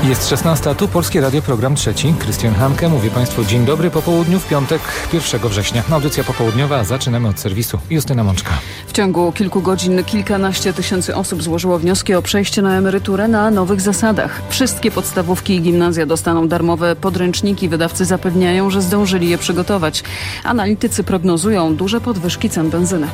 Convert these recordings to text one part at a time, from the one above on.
Jest 16, tu Polskie Radio, program trzeci. Krystian Hanke, mówię Państwu dzień dobry po południu w piątek 1 września. Audycja popołudniowa, a zaczynamy od serwisu. Justyna Mączka. W ciągu kilku godzin kilkanaście tysięcy osób złożyło wnioski o przejście na emeryturę na nowych zasadach. Wszystkie podstawówki i gimnazja dostaną darmowe podręczniki. Wydawcy zapewniają, że zdążyli je przygotować. Analitycy prognozują duże podwyżki cen benzyny.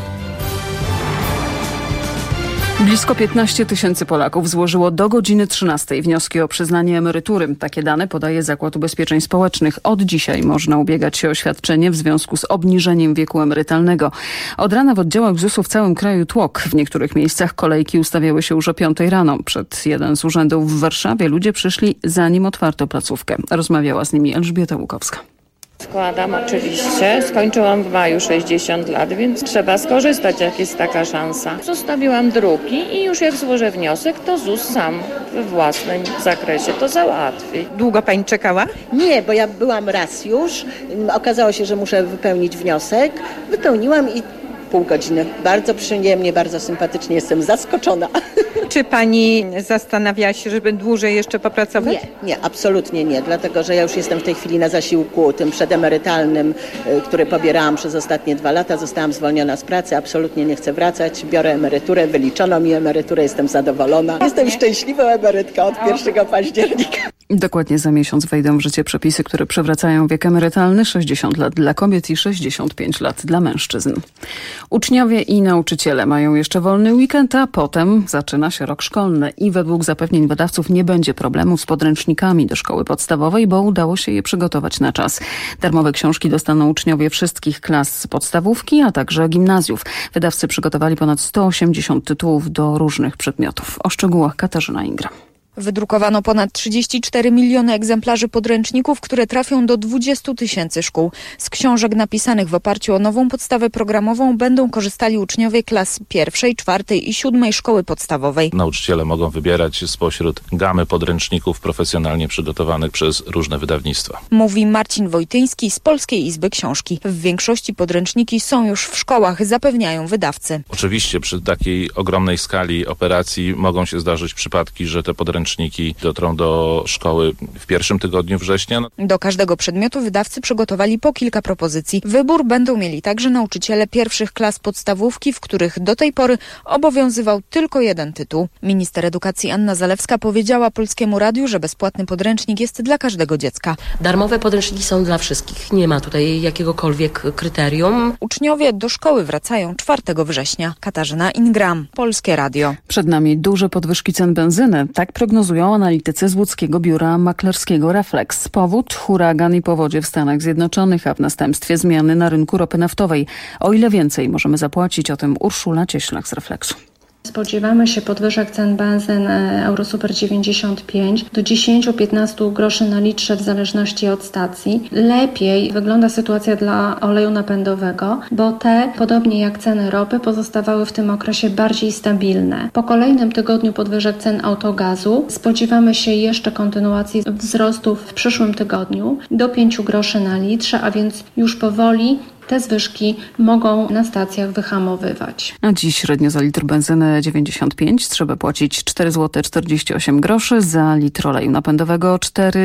Blisko 15 tysięcy Polaków złożyło do godziny 13 wnioski o przyznanie emerytury. Takie dane podaje Zakład Ubezpieczeń Społecznych. Od dzisiaj można ubiegać się o świadczenie w związku z obniżeniem wieku emerytalnego. Od rana w oddziałach ZUS-u w całym kraju tłok. W niektórych miejscach kolejki ustawiały się już o 5 rano. Przed jeden z urzędów w Warszawie ludzie przyszli, zanim otwarto placówkę. Rozmawiała z nimi Elżbieta Łukowska. Składam oczywiście. Skończyłam w maju 60 lat, więc trzeba skorzystać, jak jest taka szansa. Zostawiłam druki i już jak złożę wniosek, to ZUS sam we własnym zakresie to załatwi. Długo pani czekała? Nie, bo ja byłam raz już. Okazało się, że muszę wypełnić wniosek. Wypełniłam i pół godziny. Bardzo przyjemnie, bardzo sympatycznie. Jestem zaskoczona. Czy pani zastanawiała się, żeby dłużej jeszcze popracować? Nie, absolutnie nie. Dlatego, że ja już jestem w tej chwili na zasiłku tym przedemerytalnym, który pobierałam przez ostatnie 2 lata. Zostałam zwolniona z pracy. Absolutnie nie chcę wracać. Biorę emeryturę, wyliczono mi emeryturę. Jestem zadowolona. Jestem szczęśliwą emerytką od 1 października. Dokładnie za miesiąc wejdą w życie przepisy, które przywracają wiek emerytalny 60 lat dla kobiet i 65 lat dla mężczyzn. Uczniowie i nauczyciele mają jeszcze wolny weekend, a potem zaczyna się rok szkolny i według zapewnień wydawców nie będzie problemów z podręcznikami do szkoły podstawowej, bo udało się je przygotować na czas. Darmowe książki dostaną uczniowie wszystkich klas podstawówki, a także gimnazjów. Wydawcy przygotowali ponad 180 tytułów do różnych przedmiotów. O szczegółach Katarzyna Ingram. Wydrukowano ponad 34 miliony egzemplarzy podręczników, które trafią do 20 tysięcy szkół. Z książek napisanych w oparciu o nową podstawę programową będą korzystali uczniowie klas 1., 4. i 7. szkoły podstawowej. Nauczyciele mogą wybierać spośród gamy podręczników profesjonalnie przygotowanych przez różne wydawnictwa. Mówi Marcin Wojtyński z Polskiej Izby Książki. W większości podręczniki są już w szkołach, zapewniają wydawcy. Oczywiście przy takiej ogromnej skali operacji mogą się zdarzyć przypadki, że te podręczniki dotrą do szkoły w pierwszym tygodniu września. Do każdego przedmiotu wydawcy przygotowali po kilka propozycji. Wybór będą mieli także nauczyciele pierwszych klas podstawówki, w których do tej pory obowiązywał tylko jeden tytuł. Minister edukacji Anna Zalewska powiedziała Polskiemu Radiu, że bezpłatny podręcznik jest dla każdego dziecka. Darmowe podręczniki są dla wszystkich. Nie ma tutaj jakiegokolwiek kryterium. Uczniowie do szkoły wracają 4 września. Katarzyna Ingram, Polskie Radio. Przed nami duże podwyżki cen benzyny. Tak prognozują analitycy z łódzkiego biura maklerskiego Reflex. Powód: huragan i powodzie w Stanach Zjednoczonych, a w następstwie zmiany na rynku ropy naftowej. O ile więcej możemy zapłacić, o tym Urszula Cieślak z Reflexu. Spodziewamy się podwyżek cen benzyn Eurosuper 95 do 10-15 groszy na litrze w zależności od stacji. Lepiej wygląda sytuacja dla oleju napędowego, bo te, podobnie jak ceny ropy, pozostawały w tym okresie bardziej stabilne. Po kolejnym tygodniu podwyżek cen autogazu spodziewamy się jeszcze kontynuacji wzrostów w przyszłym tygodniu do 5 groszy na litrze, a więc już powoli te zwyżki mogą na stacjach wyhamowywać. A dziś średnio za litr benzyny 95 trzeba płacić 4,48 zł, za litr oleju napędowego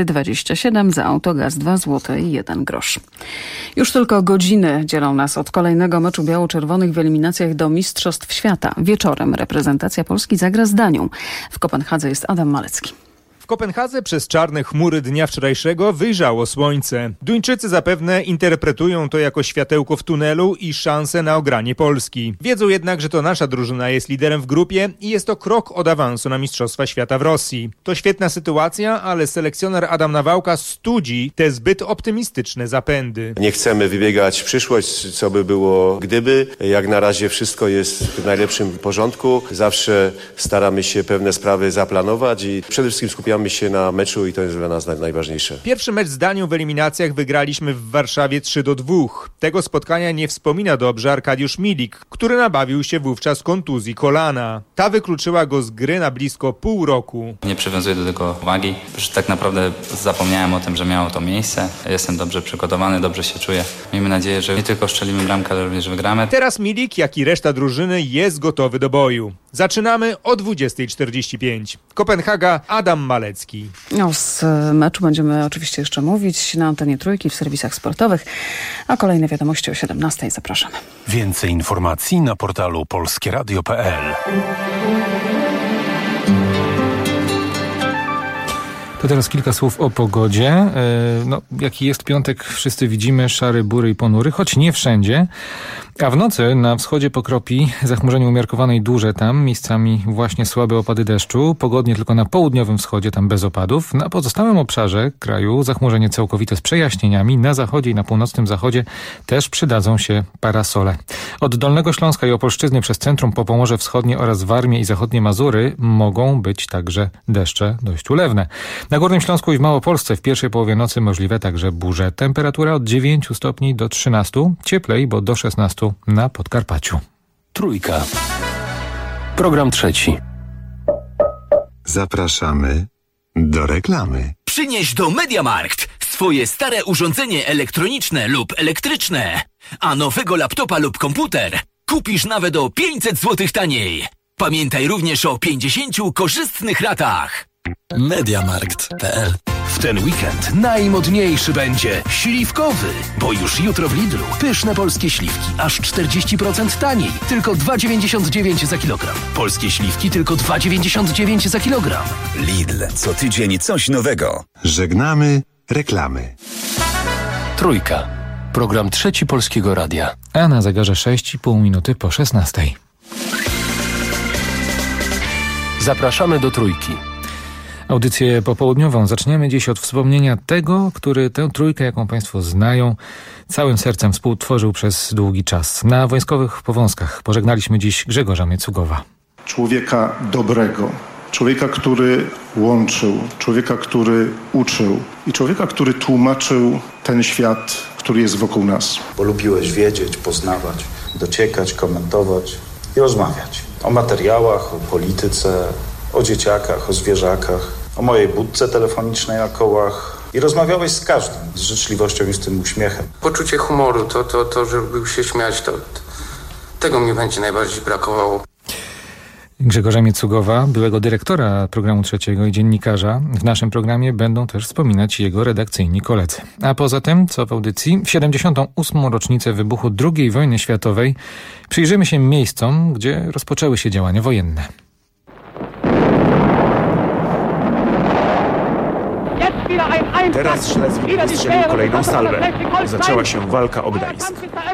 4,27, za autogaz 2,01 zł. Już tylko godziny dzielą nas od kolejnego meczu biało-czerwonych w eliminacjach do Mistrzostw Świata. Wieczorem reprezentacja Polski zagra z Danią. W Kopenhadze jest Adam Malecki. W Kopenhadze przez czarne chmury dnia wczorajszego wyjrzało słońce. Duńczycy zapewne interpretują to jako światełko w tunelu i szansę na ogranie Polski. Wiedzą jednak, że to nasza drużyna jest liderem w grupie i jest to krok od awansu na Mistrzostwa Świata w Rosji. To świetna sytuacja, ale selekcjoner Adam Nawałka studzi te zbyt optymistyczne zapędy. Nie chcemy wybiegać w przyszłość, co by było gdyby. Jak na razie wszystko jest w najlepszym porządku. Zawsze staramy się pewne sprawy zaplanować i przede wszystkim skupiamy się na meczu i to jest dla nas najważniejsze. Pierwszy mecz z Danią w eliminacjach wygraliśmy w Warszawie 3-2. Tego spotkania nie wspomina dobrze Arkadiusz Milik, który nabawił się wówczas kontuzji kolana. Ta wykluczyła go z gry na blisko pół roku. Nie przywiązuję do tego uwagi, już tak naprawdę zapomniałem o tym, że miało to miejsce. Jestem dobrze przygotowany, dobrze się czuję. Miejmy nadzieję, że nie tylko strzelimy bramkę, ale również wygramy. Teraz Milik, jak i reszta drużyny, jest gotowy do boju. Zaczynamy o 20:45. Kopenhaga, Adam Malek. Malecki. Z meczu będziemy oczywiście jeszcze mówić na antenie Trójki w serwisach sportowych, a kolejne wiadomości o 17:00. Zapraszamy. Więcej informacji na portalu polskieradio.pl. To teraz kilka słów o pogodzie. Jaki jest piątek, wszyscy widzimy, szary, bury i ponury, choć nie wszędzie. A w nocy na wschodzie pokropi, zachmurzenie umiarkowane i duże tam, miejscami właśnie słabe opady deszczu. Pogodnie tylko na południowym wschodzie, tam bez opadów. Na pozostałym obszarze kraju zachmurzenie całkowite z przejaśnieniami. Na zachodzie i na północnym zachodzie też przydadzą się parasole. Od Dolnego Śląska i Opolszczyzny przez centrum po Pomorze Wschodnie oraz Warmię i zachodnie Mazury mogą być także deszcze dość ulewne. Na Górnym Śląsku i w Małopolsce w pierwszej połowie nocy możliwe także burze. Temperatura od 9 stopni do 13, cieplej, bo do 16 na Podkarpaciu. Trójka. Program trzeci. Zapraszamy do reklamy. Przynieś do MediaMarkt swoje stare urządzenie elektroniczne lub elektryczne, a nowego laptopa lub komputer kupisz nawet o 500 zł taniej. Pamiętaj również o 50 korzystnych ratach. MediaMarkt.pl. W ten weekend najmodniejszy będzie śliwkowy, bo już jutro w Lidlu pyszne polskie śliwki aż 40% taniej, tylko 2,99 za kilogram. Polskie śliwki tylko 2,99 za kilogram. Lidl, co tydzień coś nowego. Żegnamy reklamy. Trójka. Program trzeci Polskiego Radia. A na zegarze 6,5 minuty po 16:00. Zapraszamy do Trójki. Audycję popołudniową zaczniemy dziś od wspomnienia tego, który tę trójkę, jaką Państwo znają, całym sercem współtworzył przez długi czas. Na Wojskowych Powązkach pożegnaliśmy dziś Grzegorza Miecugowa. Człowieka dobrego, człowieka, który łączył, człowieka, który uczył i człowieka, który tłumaczył ten świat, który jest wokół nas. Bo lubiłeś wiedzieć, poznawać, dociekać, komentować i rozmawiać o materiałach, o polityce, o dzieciakach, o zwierzakach, o mojej budce telefonicznej na kołach i rozmawiałeś z każdym, z życzliwością i z tym uśmiechem. Poczucie humoru, to żeby się śmiać, tego mi będzie najbardziej brakowało. Grzegorza Miecugowa, byłego dyrektora programu trzeciego i dziennikarza. W naszym programie będą też wspominać jego redakcyjni koledzy. A poza tym, co w audycji, w 78. rocznicę wybuchu II wojny światowej przyjrzymy się miejscom, gdzie rozpoczęły się działania wojenne. Teraz Szlezwik wystrzelił kolejną salwę. Zaczęła się walka o Gdańsk.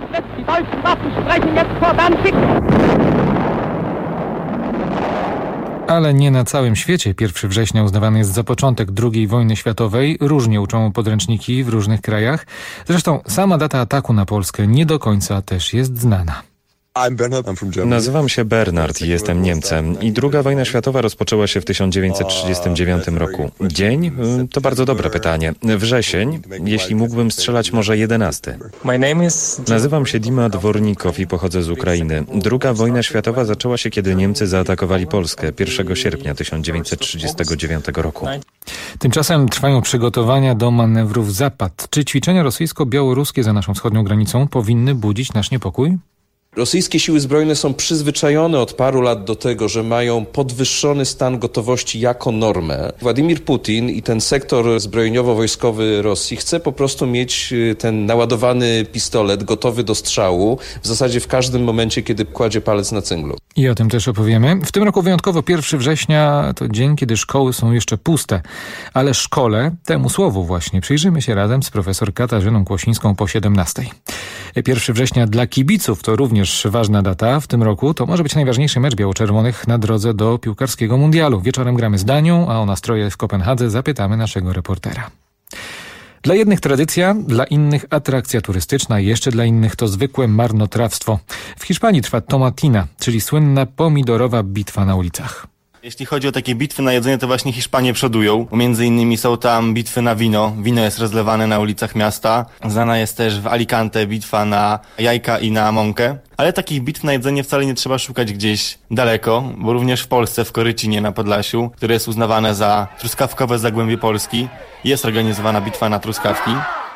Ale nie na całym świecie 1 września uznawany jest za początek II wojny światowej. Różnie uczą podręczniki w różnych krajach. Zresztą sama data ataku na Polskę nie do końca też jest znana. Nazywam się Bernard i jestem Niemcem i II wojna światowa rozpoczęła się w 1939 roku. Dzień? To bardzo dobre pytanie. Wrzesień? Jeśli mógłbym strzelać, może 11. Nazywam się Dima Dwornikow i pochodzę z Ukrainy. II wojna światowa zaczęła się, kiedy Niemcy zaatakowali Polskę 1 sierpnia 1939 roku. Tymczasem trwają przygotowania do manewrów Zapad. Czy ćwiczenia rosyjsko-białoruskie za naszą wschodnią granicą powinny budzić nasz niepokój? Rosyjskie siły zbrojne są przyzwyczajone od paru lat do tego, że mają podwyższony stan gotowości jako normę. Władimir Putin i ten sektor zbrojeniowo-wojskowy Rosji chce po prostu mieć ten naładowany pistolet gotowy do strzału w zasadzie w każdym momencie, kiedy kładzie palec na cynglu. I o tym też opowiemy. W tym roku wyjątkowo 1 września to dzień, kiedy szkoły są jeszcze puste. Ale szkole, temu słowu właśnie, przyjrzymy się razem z profesor Katarzyną Kłosińską po 17:00. 1 września dla kibiców to również ważna data. W tym roku to może być najważniejszy mecz biało-czerwonych na drodze do piłkarskiego mundialu. Wieczorem gramy z Danią, a o nastroje w Kopenhadze zapytamy naszego reportera. Dla jednych tradycja, dla innych atrakcja turystyczna, jeszcze dla innych to zwykłe marnotrawstwo. W Hiszpanii trwa tomatina, czyli słynna pomidorowa bitwa na ulicach. Jeśli chodzi o takie bitwy na jedzenie, to właśnie Hiszpanie przodują. Między innymi są tam bitwy na wino. Wino jest rozlewane na ulicach miasta. Znana jest też w Alicante bitwa na jajka i na mąkę. Ale takich bitw na jedzenie wcale nie trzeba szukać gdzieś daleko, bo również w Polsce, w Korycinie na Podlasiu, które jest uznawane za truskawkowe zagłębie Polski, jest organizowana bitwa na truskawki.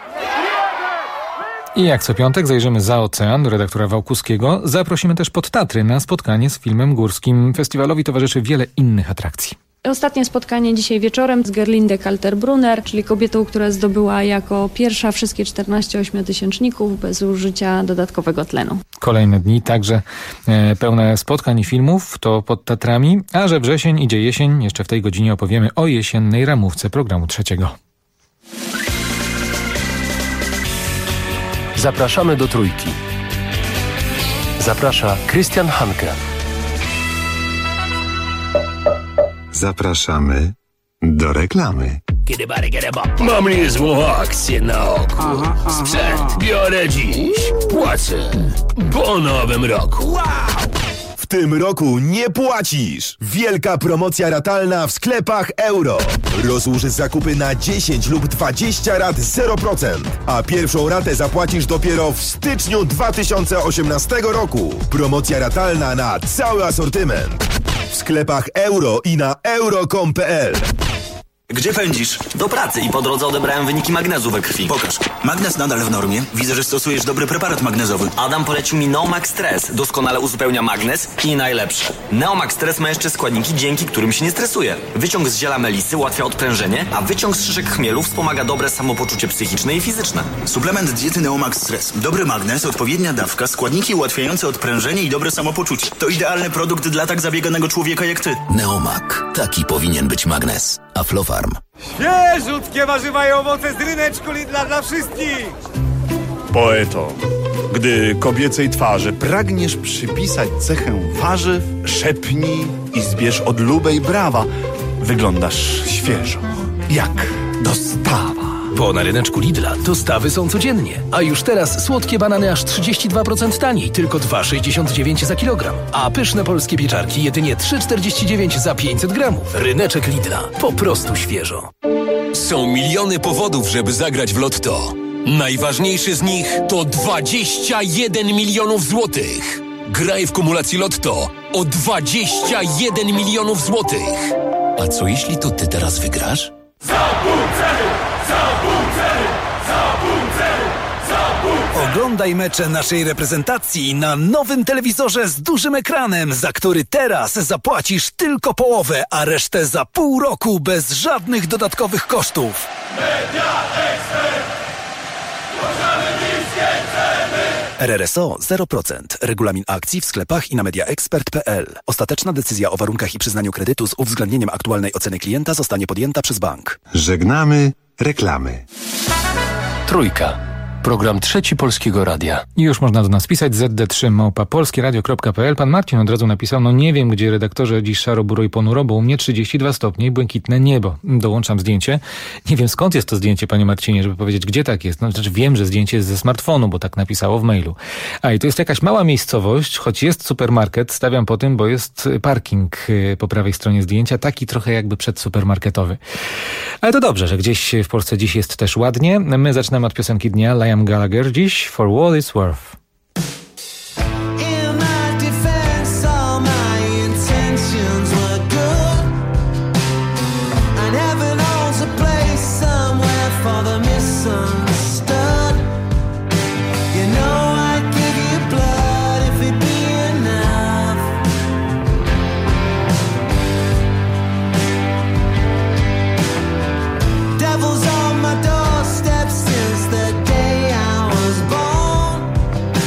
I jak co piątek zajrzymy za ocean do redaktora Wałkuskiego. Zaprosimy też pod Tatry na spotkanie z filmem górskim. Festiwalowi towarzyszy wiele innych atrakcji. Ostatnie spotkanie dzisiaj wieczorem z Gerlinde Kalter-Brunner, czyli kobietą, która zdobyła jako pierwsza wszystkie 14 ośmiotysięczników bez użycia dodatkowego tlenu. Kolejne dni także pełne spotkań i filmów, to pod Tatrami, a że wrzesień idzie jesień, jeszcze w tej godzinie opowiemy o jesiennej ramówce programu trzeciego. Zapraszamy do Trójki. Zaprasza Krystian Hanke. Zapraszamy do reklamy. Mam niezłą akcję na oku. Sprzęt biorę dziś. Płacę po nowym roku. W tym roku nie płacisz! Wielka promocja ratalna w sklepach Euro. Rozłóż zakupy na 10 lub 20 rat 0%, a pierwszą ratę zapłacisz dopiero w styczniu 2018 roku. Promocja ratalna na cały asortyment. W sklepach Euro i na euro.com.pl. Gdzie pędzisz? Do pracy i po drodze odebrałem wyniki magnezu we krwi. Pokaż. Magnez nadal w normie. Widzę, że stosujesz dobry preparat magnezowy. Adam polecił mi Neomax Stress. Doskonale uzupełnia magnez i najlepsze. Neomax Stress ma jeszcze składniki, dzięki którym się nie stresuje. Wyciąg z ziela melisy ułatwia odprężenie, a wyciąg z szyszek chmielu wspomaga dobre samopoczucie psychiczne i fizyczne. Suplement diety Neomax Stress. Dobry magnez, odpowiednia dawka, składniki ułatwiające odprężenie i dobre samopoczucie. To idealny produkt dla tak zabieganego człowieka jak ty. Neomak. Taki powinien być magnez. Aflofarm. Świeżutkie warzywa i owoce z ryneczku Lidla dla wszystkich! Poeto, gdy kobiecej twarzy pragniesz przypisać cechę warzyw, szepnij i zbierz odlubę i brawa. Wyglądasz świeżo, jak dostawa. Bo na ryneczku Lidla dostawy są codziennie. A już teraz słodkie banany aż 32% taniej, tylko 2,69 za kilogram. A pyszne polskie pieczarki jedynie 3,49 za 500 gramów. Ryneczek Lidla. Po prostu świeżo. Są miliony powodów, żeby zagrać w Lotto. Najważniejszy z nich to 21 milionów złotych. Graj w kumulacji Lotto o 21 milionów złotych. A co jeśli to ty teraz wygrasz? Oglądaj mecze naszej reprezentacji na nowym telewizorze z dużym ekranem, za który teraz zapłacisz tylko połowę, a resztę za pół roku bez żadnych dodatkowych kosztów. RRSO 0%. Regulamin akcji w sklepach i na mediaexpert.pl. Ostateczna decyzja o warunkach i przyznaniu kredytu z uwzględnieniem aktualnej oceny klienta zostanie podjęta przez bank. Żegnamy reklamy. Trójka. Program Trzeci Polskiego Radia. I już można do nas pisać zd3@polskieradio.pl. Pan Marcin od razu napisał, no nie wiem, gdzie redaktorze dziś szaro, buro i ponuro, bo u mnie 32 stopnie i błękitne niebo. Dołączam zdjęcie. Nie wiem, skąd jest to zdjęcie, panie Marcinie, żeby powiedzieć, gdzie tak jest. No, znaczy wiem, że zdjęcie jest ze smartfonu, bo tak napisało w mailu. A i to jest jakaś mała miejscowość, choć jest supermarket, stawiam po tym, bo jest parking po prawej stronie zdjęcia, taki trochę jakby przedsupermarketowy. Ale to dobrze, że gdzieś w Polsce dziś jest też ładnie. My zaczynamy od piosenki dnia, Liam Gallagher dziś, For What It's Worth. Devil's on my doorstep since the day I was born.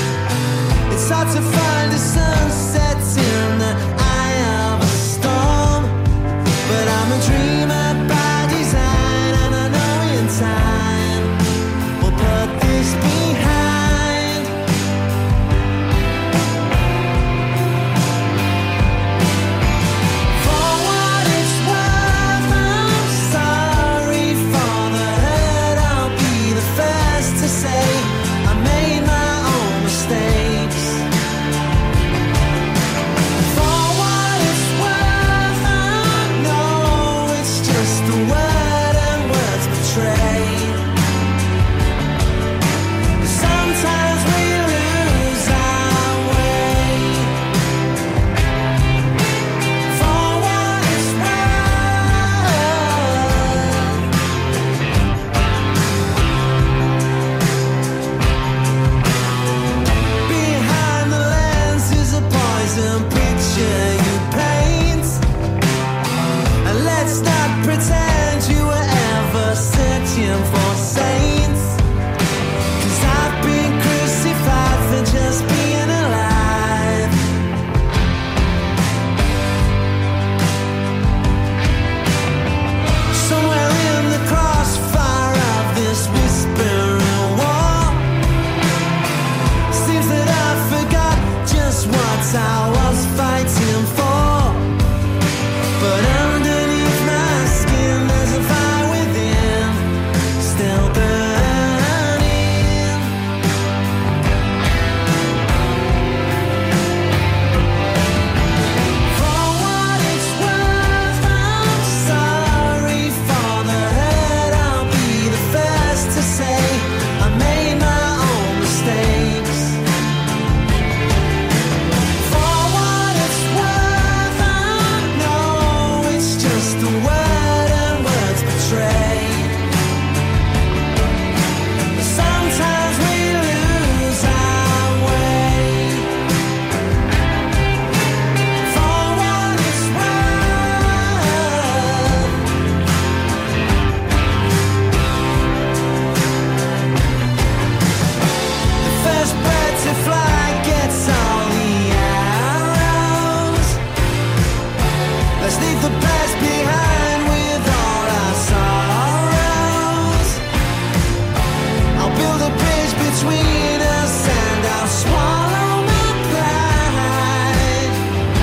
leave the past behind with all our sorrows. I'll build a bridge between us and I'll swallow my pride.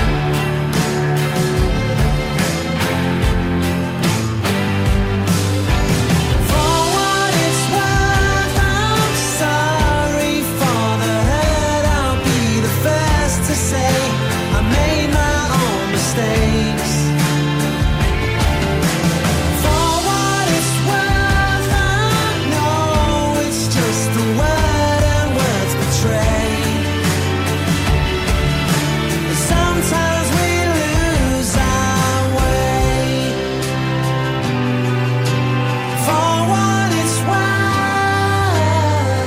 For what it's worth, I'm sorry for the hurt. I'll be the first to say I made my own mistakes. For what it's worth, I know it's just a word and words betray. Sometimes we lose our way. For what it's worth.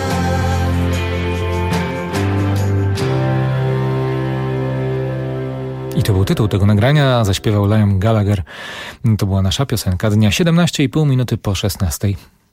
I to był tytuł tego nagrania, zaśpiewał Liam Gallagher. To była nasza piosenka dnia, 17,5 minuty po 16.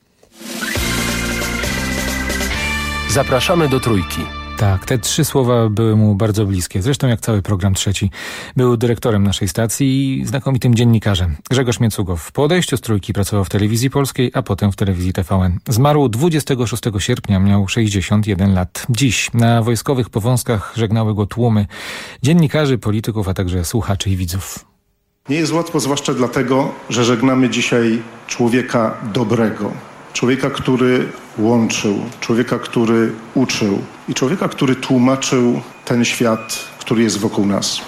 Zapraszamy do Trójki. Tak, te 3 słowa były mu bardzo bliskie. Zresztą jak cały program trzeci. Był dyrektorem naszej stacji i znakomitym dziennikarzem. Grzegorz Miecugow. Po odejściu z Trójki pracował w Telewizji Polskiej, a potem w Telewizji TVN. Zmarł 26 sierpnia, miał 61 lat. Dziś na wojskowych powązkach żegnały go tłumy dziennikarzy, polityków, a także słuchaczy i widzów. Nie jest łatwo, zwłaszcza dlatego, że żegnamy dzisiaj człowieka dobrego. Człowieka, który łączył, człowieka, który uczył i człowieka, który tłumaczył ten świat, który jest wokół nas.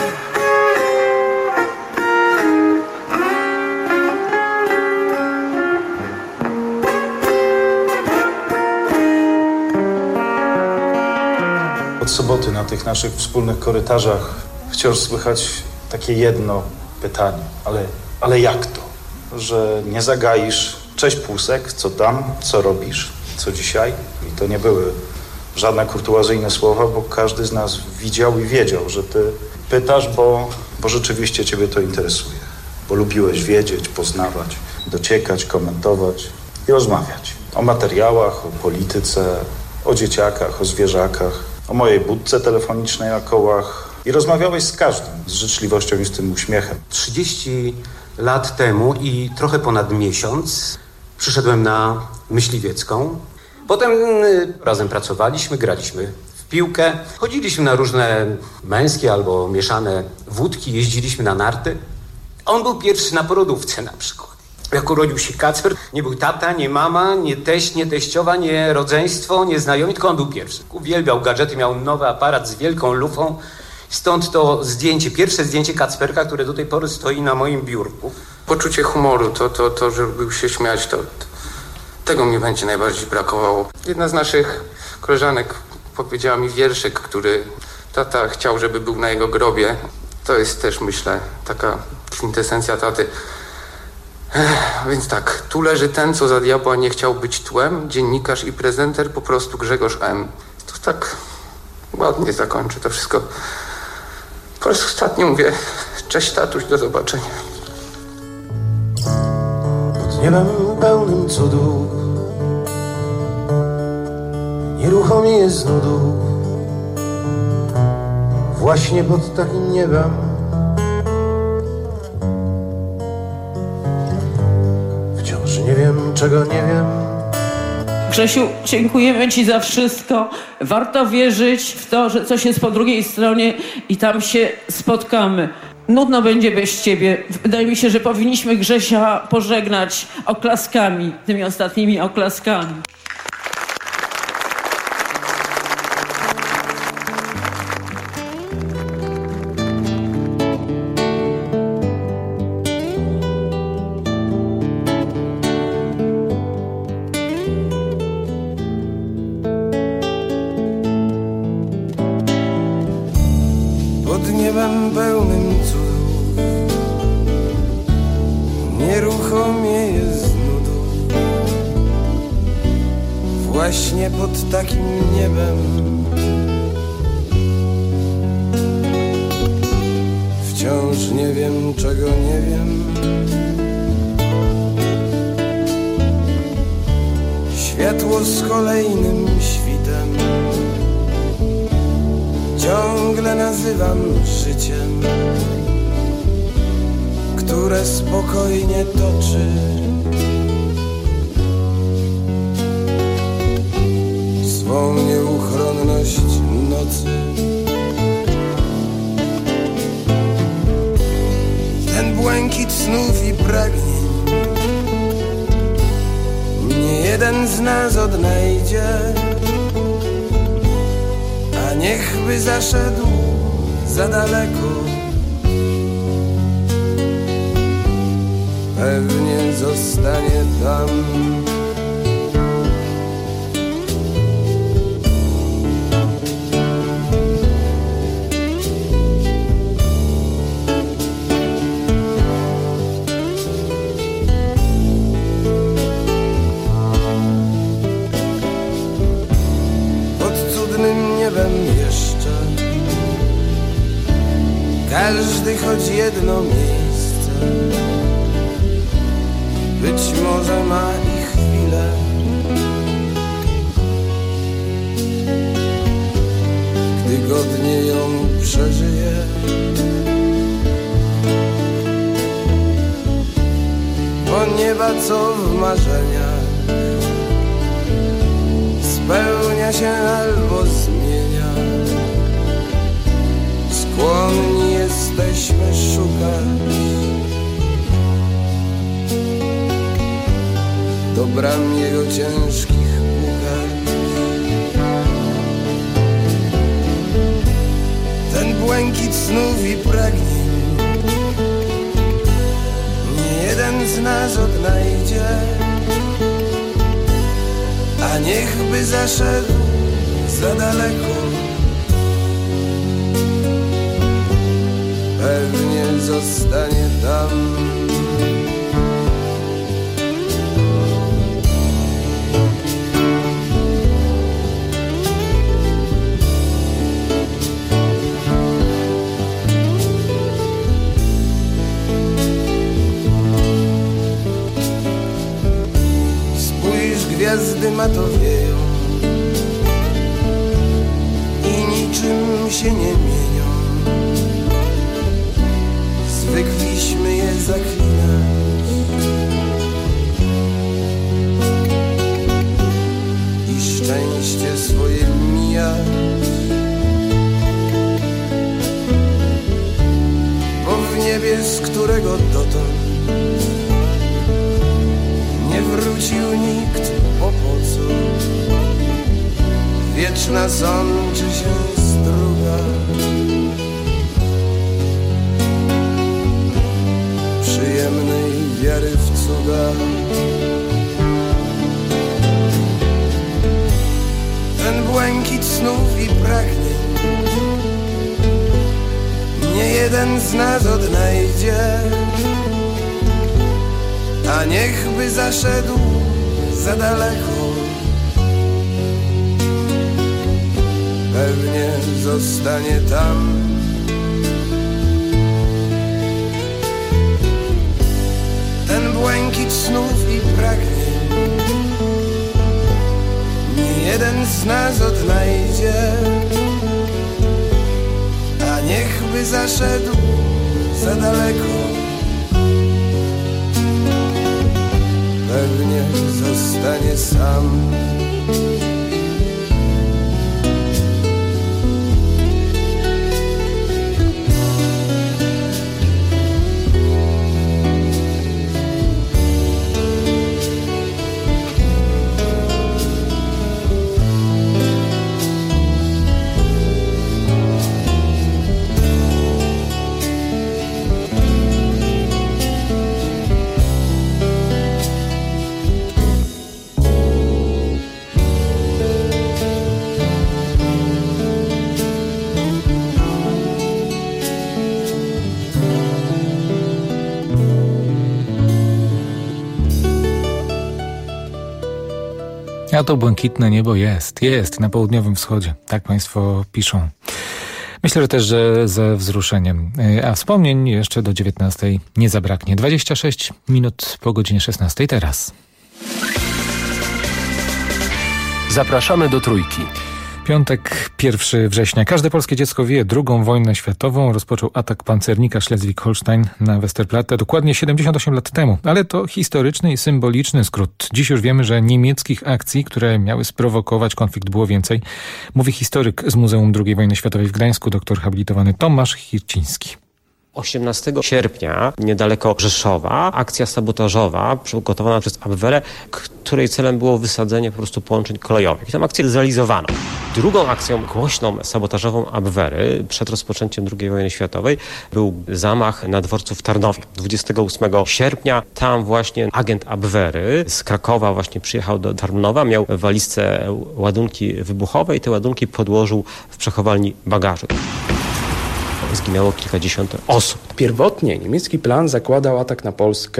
Od soboty na tych naszych wspólnych korytarzach wciąż słychać takie jedno pytanie. Ale jak to? Że nie zagaisz: cześć Pusek, co tam, co robisz, co dzisiaj? I to nie były żadne kurtuazyjne słowa, bo każdy z nas widział i wiedział, że ty pytasz, bo rzeczywiście ciebie to interesuje. Bo lubiłeś wiedzieć, poznawać, dociekać, komentować i rozmawiać. O materiałach, o polityce, o dzieciakach, o zwierzakach, o mojej budce telefonicznej na kołach. I rozmawiałeś z każdym, z życzliwością i z tym uśmiechem. 30 lat temu i trochę ponad miesiąc przyszedłem na Myśliwiecką. Potem razem pracowaliśmy, graliśmy w piłkę, chodziliśmy na różne męskie albo mieszane wódki, jeździliśmy na narty. On był pierwszy na porodówce na przykład. Jak urodził się Kacper, nie był tata, nie mama, nie teść, nie teściowa, nie rodzeństwo, nie znajomi, tylko on był pierwszy. Uwielbiał gadżety, miał nowy aparat z wielką lufą. Stąd to zdjęcie, pierwsze zdjęcie Kacperka, które do tej pory stoi na moim biurku. Poczucie humoru, to żeby się śmiać, tego mi będzie najbardziej brakowało. Jedna z naszych koleżanek powiedziała mi wierszyk, który tata chciał, żeby był na jego grobie. To jest też, myślę, taka kwintesencja taty. Więc tak, tu leży ten, co za diabła nie chciał być tłem, dziennikarz i prezenter, po prostu Grzegorz M. To tak ładnie zakończy to wszystko. Po raz ostatni mówię: cześć tatuś, do zobaczenia. Pod niebem pełnym cudów, nieruchomie z nudów, właśnie pod takim niebem wciąż nie wiem, czego nie wiem. Grzesiu, dziękujemy Ci za wszystko. Warto wierzyć w to, że coś jest po drugiej stronie i tam się spotkamy. Nudno będzie bez Ciebie. Wydaje mi się, że powinniśmy Grzesia pożegnać oklaskami, tymi ostatnimi oklaskami. Pod niebem pełnym cudów, nieruchomie jest z nudów, właśnie pod takim niebem wciąż nie wiem, czego nie wiem. Światło z kolejnym świtem ciągle nazywam życiem. które spokojnie toczy. Swą nieuchronność nocy. Ten błękit snów i pragnień nie jeden z nas odnajdzie, a niechby zaszedł za daleko, pewnie zostanie tam. Każdy choć jedno miejsce, być może ma i chwilę, gdy godnie ją przeżyje. Bo nieba co w marzeniach spełnia się albo zmienia. Skłonni jesteśmy szukać do bram jego ciężkich pukać. Ten błękit snów i pragnień nie jeden z nas odnajdzie, a niechby zaszedł za daleko, pewnie zostanie tam. Spójrz, gwiazdy matowieją i niczym się nie mienią. Zwykliśmy je zaklinać i szczęście swoje mijać, bo w niebie, z którego dotąd nie wrócił nikt, bo po co? Wieczna sączy się struga przyjemnej wiary w cuda. Ten błękit snów i pragnień nie jeden z nas odnajdzie, a niechby zaszedł za daleko, pewnie zostanie tam. Ten błękit snów i pragnień nie jeden z nas odnajdzie, a niechby zaszedł za daleko, pewnie zostanie sam. A to błękitne niebo jest na południowym wschodzie. Tak państwo piszą. Myślę, że też że ze wzruszeniem. A wspomnień jeszcze do 19 nie zabraknie. 26 minut po godzinie 16 teraz. Zapraszamy do Trójki. Piątek, 1 września. Każde polskie dziecko wie, II wojnę światową rozpoczął atak pancernika Schleswig-Holstein na Westerplatte dokładnie 78 lat temu. Ale to historyczny i symboliczny skrót. Dziś już wiemy, że niemieckich akcji, które miały sprowokować konflikt, było więcej. Mówi historyk z Muzeum II wojny światowej w Gdańsku, doktor habilitowany Tomasz Hirciński. 18 sierpnia, niedaleko Rzeszowa, akcja sabotażowa przygotowana przez Abwehrę, której celem było wysadzenie po prostu połączeń kolejowych. I tę akcję zrealizowano. Drugą akcją głośną sabotażową Abwehry przed rozpoczęciem II wojny światowej był zamach na dworcu w Tarnowie. 28 sierpnia tam właśnie agent Abwehry z Krakowa właśnie przyjechał do Tarnowa, miał w walizce ładunki wybuchowe i te ładunki podłożył w przechowalni bagażu. Zginęło kilkadziesiąt osób. Pierwotnie niemiecki plan zakładał atak na Polskę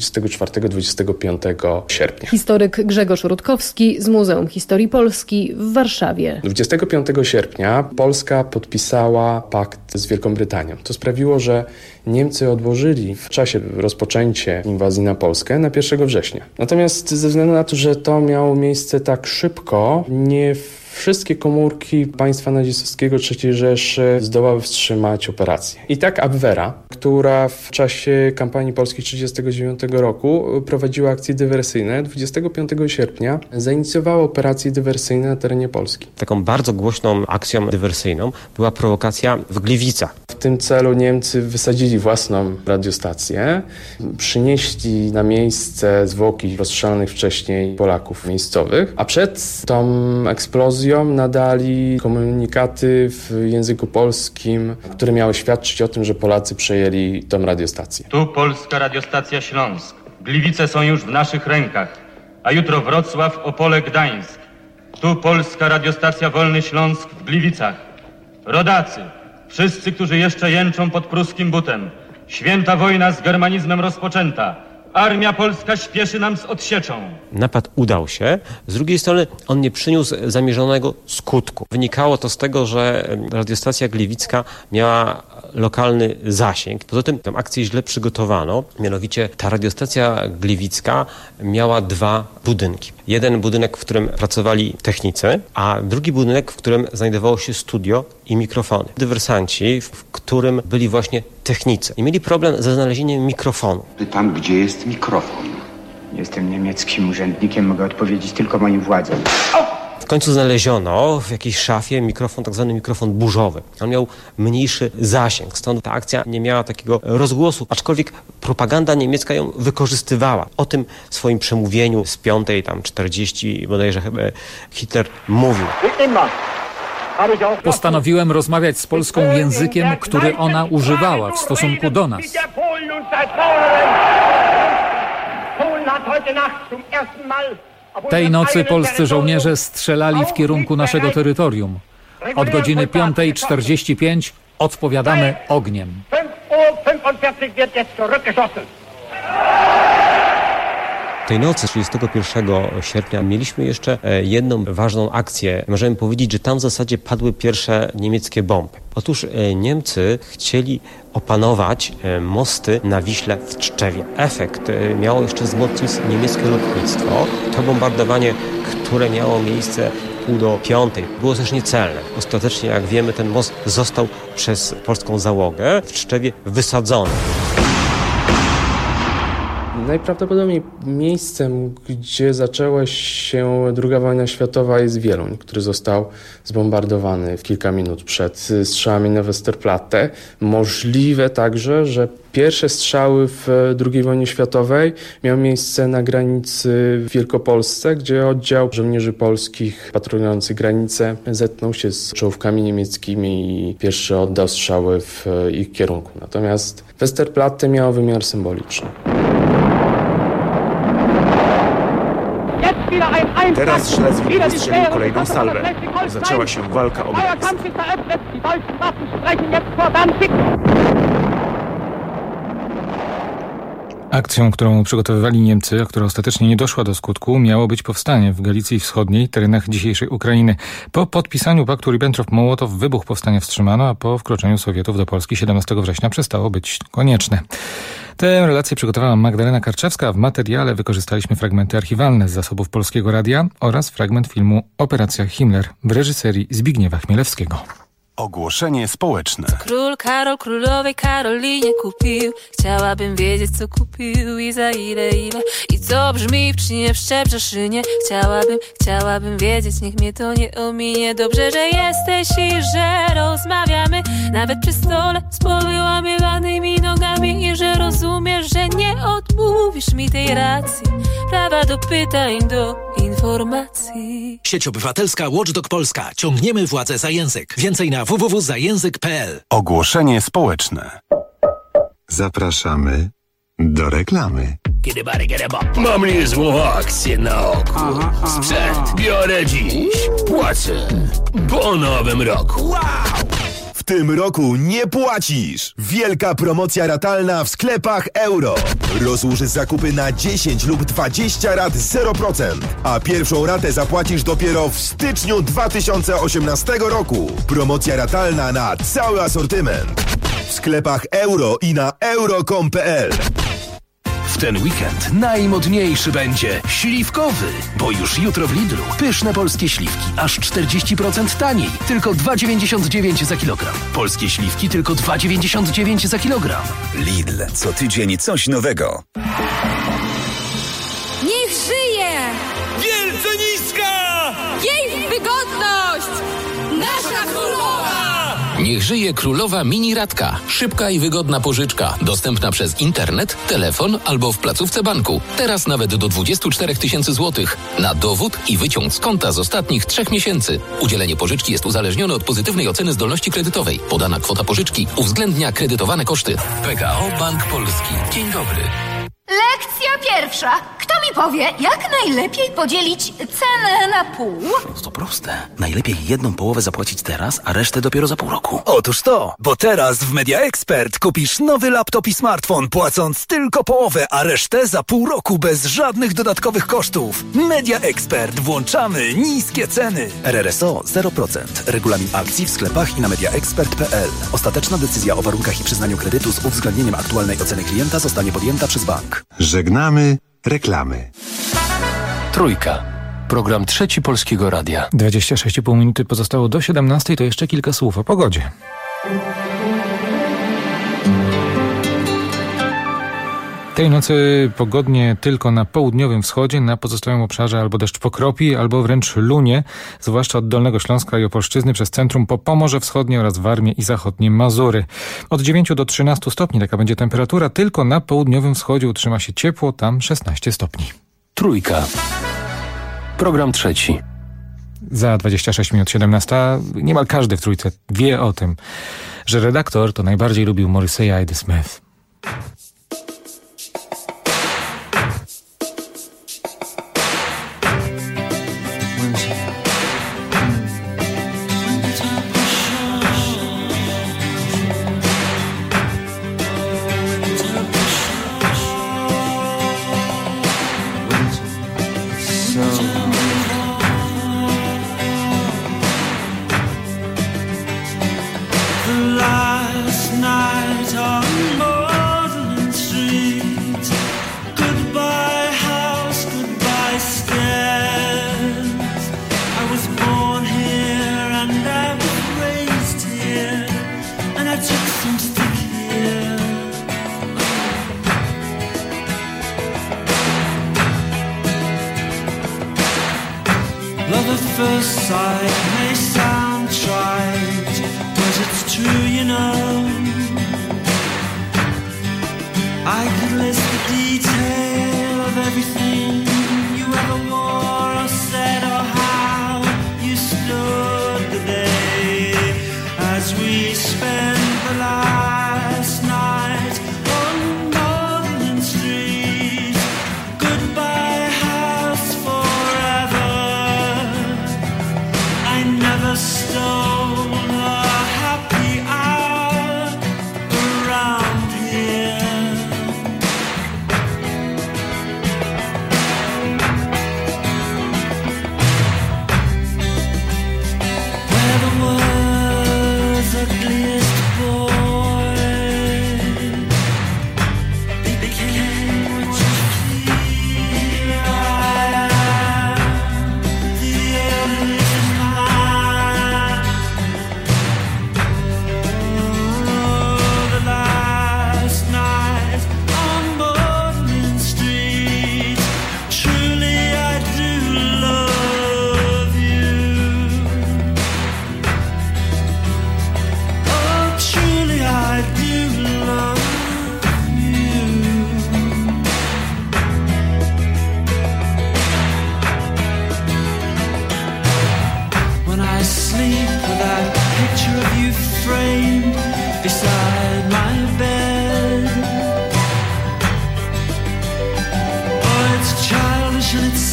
24-25 sierpnia. Historyk Grzegorz Rutkowski z Muzeum Historii Polski w Warszawie. 25 sierpnia Polska podpisała pakt z Wielką Brytanią. To sprawiło, że Niemcy odłożyli w czasie rozpoczęcia inwazji na Polskę na 1 września. Natomiast ze względu na to, że to miało miejsce tak szybko, nie wszystkie komórki państwa nazistowskiego III Rzeszy zdołały wstrzymać operację. I tak Abwehra, która w czasie kampanii polskiej 1939 roku prowadziła akcje dywersyjne, 25 sierpnia zainicjowała operacje dywersyjne na terenie Polski. Taką bardzo głośną akcją dywersyjną była prowokacja w Gliwicach. W tym celu Niemcy wysadzili własną radiostację, przynieśli na miejsce zwłoki rozstrzelanych wcześniej Polaków miejscowych, a przed tą eksplozją nadali komunikaty w języku polskim, które miały świadczyć o tym, że Polacy przejęli tą radiostację. Tu Polska Radiostacja Śląsk. Gliwice są już w naszych rękach, a jutro Wrocław, Opole, Gdańsk. Tu Polska Radiostacja Wolny Śląsk w Gliwicach. Rodacy, wszyscy, którzy jeszcze jęczą pod pruskim butem. Święta wojna z germanizmem rozpoczęta. Armia polska śpieszy nam z odsieczą. Napad udał się. Z drugiej strony on nie przyniósł zamierzonego skutku. Wynikało to z tego, że radiostacja gliwicka miała lokalny zasięg. Poza tym tę akcję źle przygotowano. Mianowicie ta radiostacja gliwicka miała 2 budynki. Jeden budynek, w którym pracowali technicy, a drugi budynek, w którym znajdowało się studio i mikrofony. Dywersanci, w którym byli właśnie technicy. I mieli problem ze znalezieniem mikrofonu. Pytam, gdzie jest mikrofon? Jestem niemieckim urzędnikiem, mogę odpowiedzieć tylko moim władzom. W końcu znaleziono w jakiejś szafie mikrofon, tak zwany mikrofon burzowy. On miał mniejszy zasięg, stąd ta akcja nie miała takiego rozgłosu, aczkolwiek propaganda niemiecka ją wykorzystywała. O tym w swoim przemówieniu z 5:40 bodajże Hitler mówił. Postanowiłem rozmawiać z Polską językiem, który ona używała w stosunku do nas. Tej nocy polscy żołnierze strzelali w kierunku naszego terytorium. Od godziny 5:45 odpowiadamy ogniem. Tej nocy 31 sierpnia mieliśmy jeszcze jedną ważną akcję. Możemy powiedzieć, że tam w zasadzie padły pierwsze niemieckie bomby. Otóż Niemcy chcieli opanować mosty na Wiśle w Tczewie. Efekt miało jeszcze wzmocnić niemieckie lotnictwo. To bombardowanie, które miało miejsce 4:30, było też niecelne. Ostatecznie, jak wiemy, ten most został przez polską załogę w Tczewie wysadzony. Najprawdopodobniej miejscem, gdzie zaczęła się II wojna światowa, jest Wieluń, który został zbombardowany w kilka minut przed strzałami na Westerplatte. Możliwe także, że pierwsze strzały w II wojnie światowej miały miejsce na granicy w Wielkopolsce, gdzie oddział żołnierzy polskich patrolujący granicę zetknął się z czołówkami niemieckimi i pierwszy oddał strzały w ich kierunku. Natomiast Westerplatte miało wymiar symboliczny. Teraz Schleswig wystrzelił kolejną salwę. Zaczęła się walka o Gdańsk. Akcją, którą przygotowywali Niemcy, a która ostatecznie nie doszła do skutku, miało być powstanie w Galicji Wschodniej, terenach dzisiejszej Ukrainy. Po podpisaniu paktu Ribbentrop-Mołotow wybuch powstania wstrzymano, a po wkroczeniu Sowietów do Polski 17 września przestało być konieczne. Tę relację przygotowała Magdalena Karczewska. W materiale wykorzystaliśmy fragmenty archiwalne z zasobów Polskiego Radia oraz fragment filmu Operacja Himmler w reżyserii Zbigniewa Chmielewskiego. Ogłoszenie społeczne. Król Karol królowej Karolinie kupił. Chciałabym wiedzieć, co kupił i za ile. I co brzmi w Trzcinie, w Szczebrzeszynie. Chciałabym wiedzieć, niech mnie to nie ominie. Dobrze, że jesteś i że rozmawiamy. Nawet przy stole z powyłamywanymi nogami. I że rozumiesz, że nie odmówisz mi tej racji. Prawa do pytań, do informacji. Sieć Obywatelska Watchdog Polska. Ciągniemy władzę za język. Więcej na www.zajęzyk.pl. Ogłoszenie społeczne. Zapraszamy do reklamy. Mam niezłą akcję na oku. Sprzęt biorę dziś. Płacę po nowym roku. W tym roku nie płacisz! Wielka promocja ratalna w sklepach Euro. Rozłóż zakupy na 10 lub 20 rat 0%, a pierwszą ratę zapłacisz dopiero w styczniu 2018 roku. Promocja ratalna na cały asortyment. W sklepach Euro i na euro.com.pl. W ten weekend najmodniejszy będzie śliwkowy, bo już jutro w Lidlu pyszne polskie śliwki aż 40% taniej, tylko 2,99 za kilogram. Polskie śliwki tylko 2,99 za kilogram. Lidl, co tydzień coś nowego. Niech żyje! Wielce niska! Jej wygodność! Nasza królowa! Niech żyje królowa mini Radka. Szybka i wygodna pożyczka. Dostępna przez internet, telefon albo w placówce banku. Teraz nawet do 24 000 złotych. Na dowód i wyciąg z konta z ostatnich 3 miesięcy. Udzielenie pożyczki jest uzależnione od pozytywnej oceny zdolności kredytowej. Podana kwota pożyczki uwzględnia kredytowane koszty. PKO Bank Polski. Dzień dobry. Lekcja pierwsza. Kto mi powie, jak najlepiej podzielić cenę na pół? To proste. Najlepiej jedną połowę zapłacić teraz, a resztę dopiero za pół roku. Otóż to, bo teraz w Media Expert kupisz nowy laptop i smartfon, płacąc tylko połowę, a resztę za pół roku bez żadnych dodatkowych kosztów. Media Expert. Włączamy niskie ceny. RRSO 0%. Regulamin akcji w sklepach i na mediaexpert.pl. Ostateczna decyzja o warunkach i przyznaniu kredytu z uwzględnieniem aktualnej oceny klienta zostanie podjęta przez bank. Żegnamy reklamy. Trójka. Program Trzeci Polskiego Radia. 26,5 minuty pozostało do 17, to jeszcze kilka słów o pogodzie. Tej nocy pogodnie tylko na południowym wschodzie, na pozostałym obszarze albo deszcz pokropi, albo wręcz lunie, zwłaszcza od Dolnego Śląska i Opolszczyzny przez centrum po Pomorze Wschodnie oraz Warmię i zachodnie Mazury. Od 9 do 13 stopni taka będzie temperatura, tylko na południowym wschodzie utrzyma się ciepło, tam 16 stopni. Trójka. Program trzeci. Za 26 minut 17 niemal każdy w Trójce wie o tym, że redaktor to najbardziej lubił Morrissey'a i The Smith.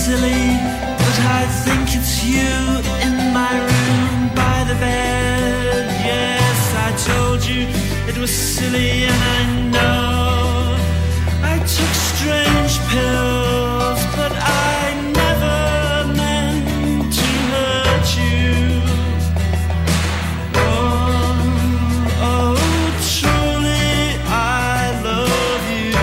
silly, but I think it's you in my room by the bed. Yes, I told you it was silly, and I know I took strange pills, but I never meant to hurt you. Oh, truly I love you.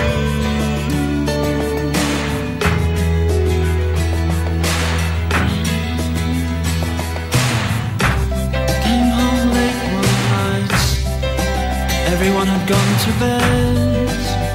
Came home late one night, everyone had gone to bed.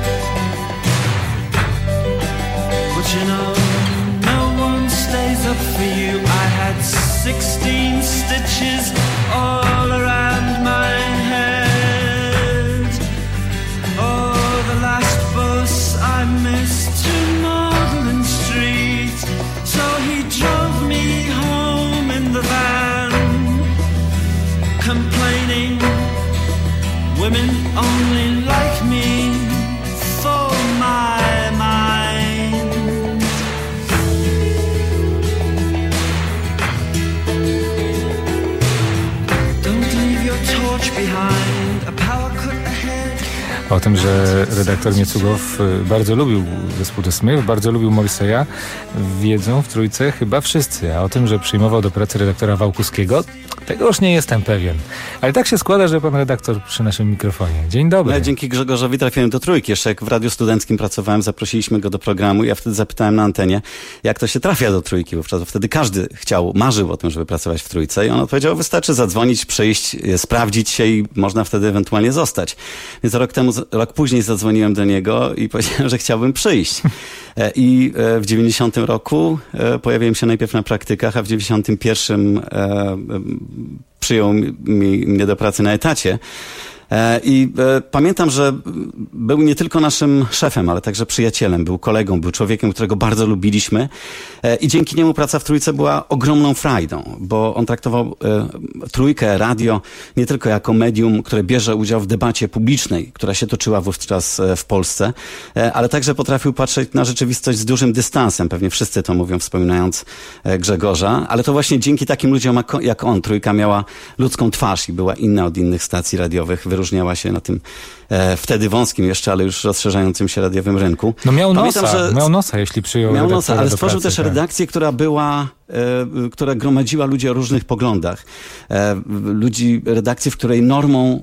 But you know, no one stays up for you. I had 16 stitches all around my head. Oh, the last bus I missed to Magdalen Street. So he drove me home in the van, complaining women only like me for my mind. Don't leave your torch behind, a power cut ahead. O tym, że redaktor Miecugow bardzo lubił zespół The Smiths, bardzo lubił Morrissey'a, wiedzą w Trójce chyba wszyscy. A o tym, że przyjmował do pracy redaktora Wałkuskiego, tego już nie jestem pewien. Ale tak się składa, że pan redaktor przy naszym mikrofonie. Dzień dobry. Ja dzięki Grzegorzowi trafiłem do Trójki. Jeszcze jak w Radiu Studenckim pracowałem, zaprosiliśmy go do programu. Ja wtedy zapytałem na antenie, jak to się trafia do Trójki. Bo wtedy każdy marzył o tym, żeby pracować w Trójce. I on odpowiedział, wystarczy zadzwonić, przyjść, sprawdzić się i można wtedy ewentualnie zostać. Więc rok później zadzwoniłem do niego i powiedziałem, że chciałbym przyjść. I w 90 roku pojawiłem się najpierw na praktykach, a w 91 przyjął mnie do pracy na etacie. I pamiętam, że był nie tylko naszym szefem, ale także przyjacielem, był kolegą, był człowiekiem, którego bardzo lubiliśmy i dzięki niemu praca w Trójce była ogromną frajdą, bo on traktował Trójkę, radio nie tylko jako medium, które bierze udział w debacie publicznej, która się toczyła wówczas w Polsce, ale także potrafił patrzeć na rzeczywistość z dużym dystansem, pewnie wszyscy to mówią, wspominając Grzegorza, ale to właśnie dzięki takim ludziom jak on Trójka miała ludzką twarz i była inna od innych stacji radiowych, wyróżniała się na tym wtedy wąskim jeszcze, ale już rozszerzającym się radiowym rynku. No miał nosa, jeśli przyjął miał nosa, ale stworzył pracy, też redakcję, która gromadziła ludzi o różnych poglądach. Redakcji, w której normą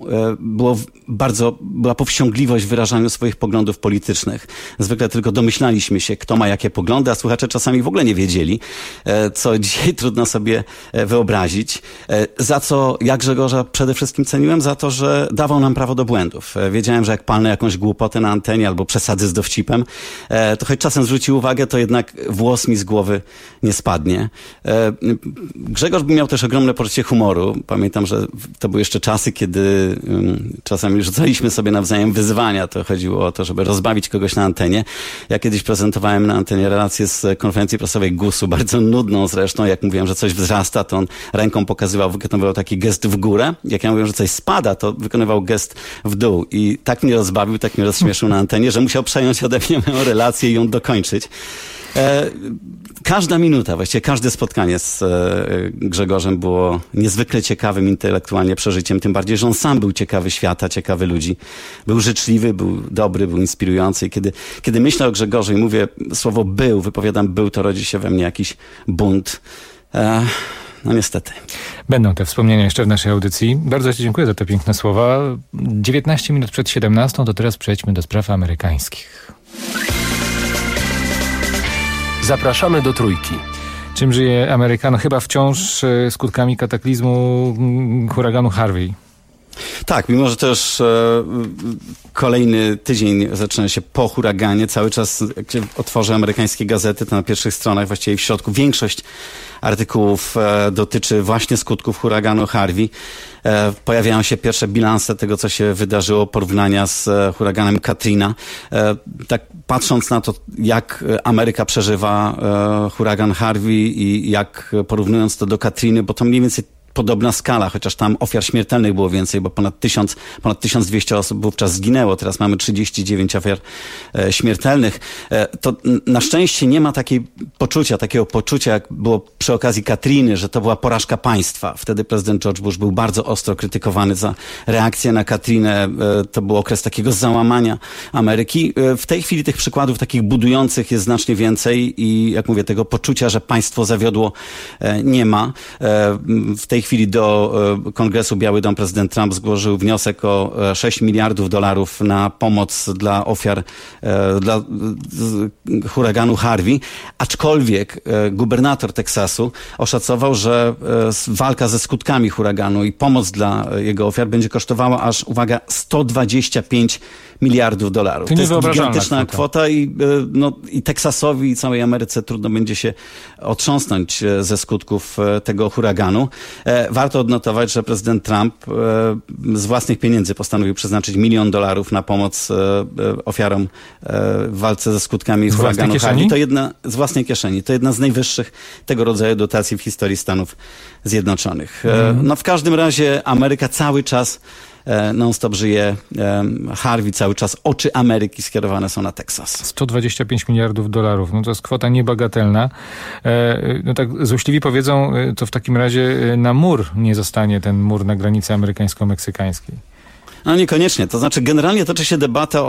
była powściągliwość w wyrażaniu swoich poglądów politycznych. Zwykle tylko domyślaliśmy się, kto ma jakie poglądy, a słuchacze czasami w ogóle nie wiedzieli, co dzisiaj trudno sobie wyobrazić. Za co ja Grzegorza przede wszystkim ceniłem? Za to, że dawał nam prawo do błędów. Wiedziałem, że jak palnę jakąś głupotę na antenie albo przesadzę z dowcipem, to choć czasem zwróci uwagę, to jednak włos mi z głowy nie spadnie. Grzegorz miał też ogromne poczucie humoru. Pamiętam, że to były jeszcze czasy, kiedy czasami rzucaliśmy sobie nawzajem wyzwania. To chodziło o to, żeby rozbawić kogoś na antenie. Ja kiedyś prezentowałem na antenie relację z konferencji prasowej GUS-u, bardzo nudną zresztą. Jak mówiłem, że coś wzrasta, to on ręką wykonywał taki gest w górę. Jak ja mówiłem, że coś spada, to wykonywał gest w dół. I tak mnie rozbawił, tak mnie rozśmieszył na antenie, że musiał przejąć ode mnie moją relację i ją dokończyć. Każda minuta, właściwie każde spotkanie z Grzegorzem było niezwykle ciekawym intelektualnie przeżyciem, tym bardziej, że on sam był ciekawy świata, ciekawy ludzi. Był życzliwy, był dobry, był inspirujący. I kiedy myślę o Grzegorzu i mówię słowo wypowiadam był, to rodzi się we mnie jakiś bunt. No niestety. Będą te wspomnienia jeszcze w naszej audycji. Bardzo Ci dziękuję za te piękne słowa. 19 minut przed 17, to teraz przejdźmy do spraw amerykańskich. Zapraszamy do Trójki. Czym żyje Ameryka? No chyba wciąż skutkami kataklizmu huraganu Harvey. Tak, mimo że też kolejny tydzień zaczyna się po huraganie, cały czas jak się otworzę amerykańskie gazety, to na pierwszych stronach, właściwie w środku większość artykułów dotyczy właśnie skutków huraganu Harvey. Pojawiają się pierwsze bilanse tego, co się wydarzyło, porównania z huraganem Katrina. Tak patrząc na to, jak Ameryka przeżywa huragan Harvey i jak porównując to do Katriny, bo to mniej więcej podobna skala, chociaż tam ofiar śmiertelnych było więcej, bo ponad 1200 osób wówczas zginęło. Teraz mamy 39 ofiar śmiertelnych. To na szczęście nie ma takiego poczucia, jak było przy okazji Katriny, że to była porażka państwa. Wtedy prezydent George Bush był bardzo ostro krytykowany za reakcję na Katrinę. To był okres takiego załamania Ameryki. W tej chwili tych przykładów takich budujących jest znacznie więcej i jak mówię, tego poczucia, że państwo zawiodło, nie ma. W tej chwili do Kongresu Biały Dom prezydent Trump złożył wniosek o $6 miliardów na pomoc dla ofiar dla huraganu Harvey, aczkolwiek gubernator Teksasu oszacował, że walka ze skutkami huraganu i pomoc dla jego ofiar będzie kosztowała aż, uwaga, $125 miliardów. To jest gigantyczna kwota i Teksasowi i całej Ameryce trudno będzie się otrząsnąć ze skutków tego huraganu. Warto odnotować, że prezydent Trump z własnych pieniędzy postanowił przeznaczyć $1 milion na pomoc ofiarom w walce ze skutkami huraganu Harvey. Z własnej kieszeni. To jedna z najwyższych tego rodzaju dotacji w historii Stanów Zjednoczonych. No w każdym razie Ameryka cały czas non-stop żyje Harvey, cały czas oczy Ameryki skierowane są na Teksas. $125 miliardów. No to jest kwota niebagatelna. No tak złośliwi powiedzą, to w takim razie na mur nie zostanie ten mur na granicy amerykańsko-meksykańskiej. No niekoniecznie. To znaczy generalnie toczy się debata,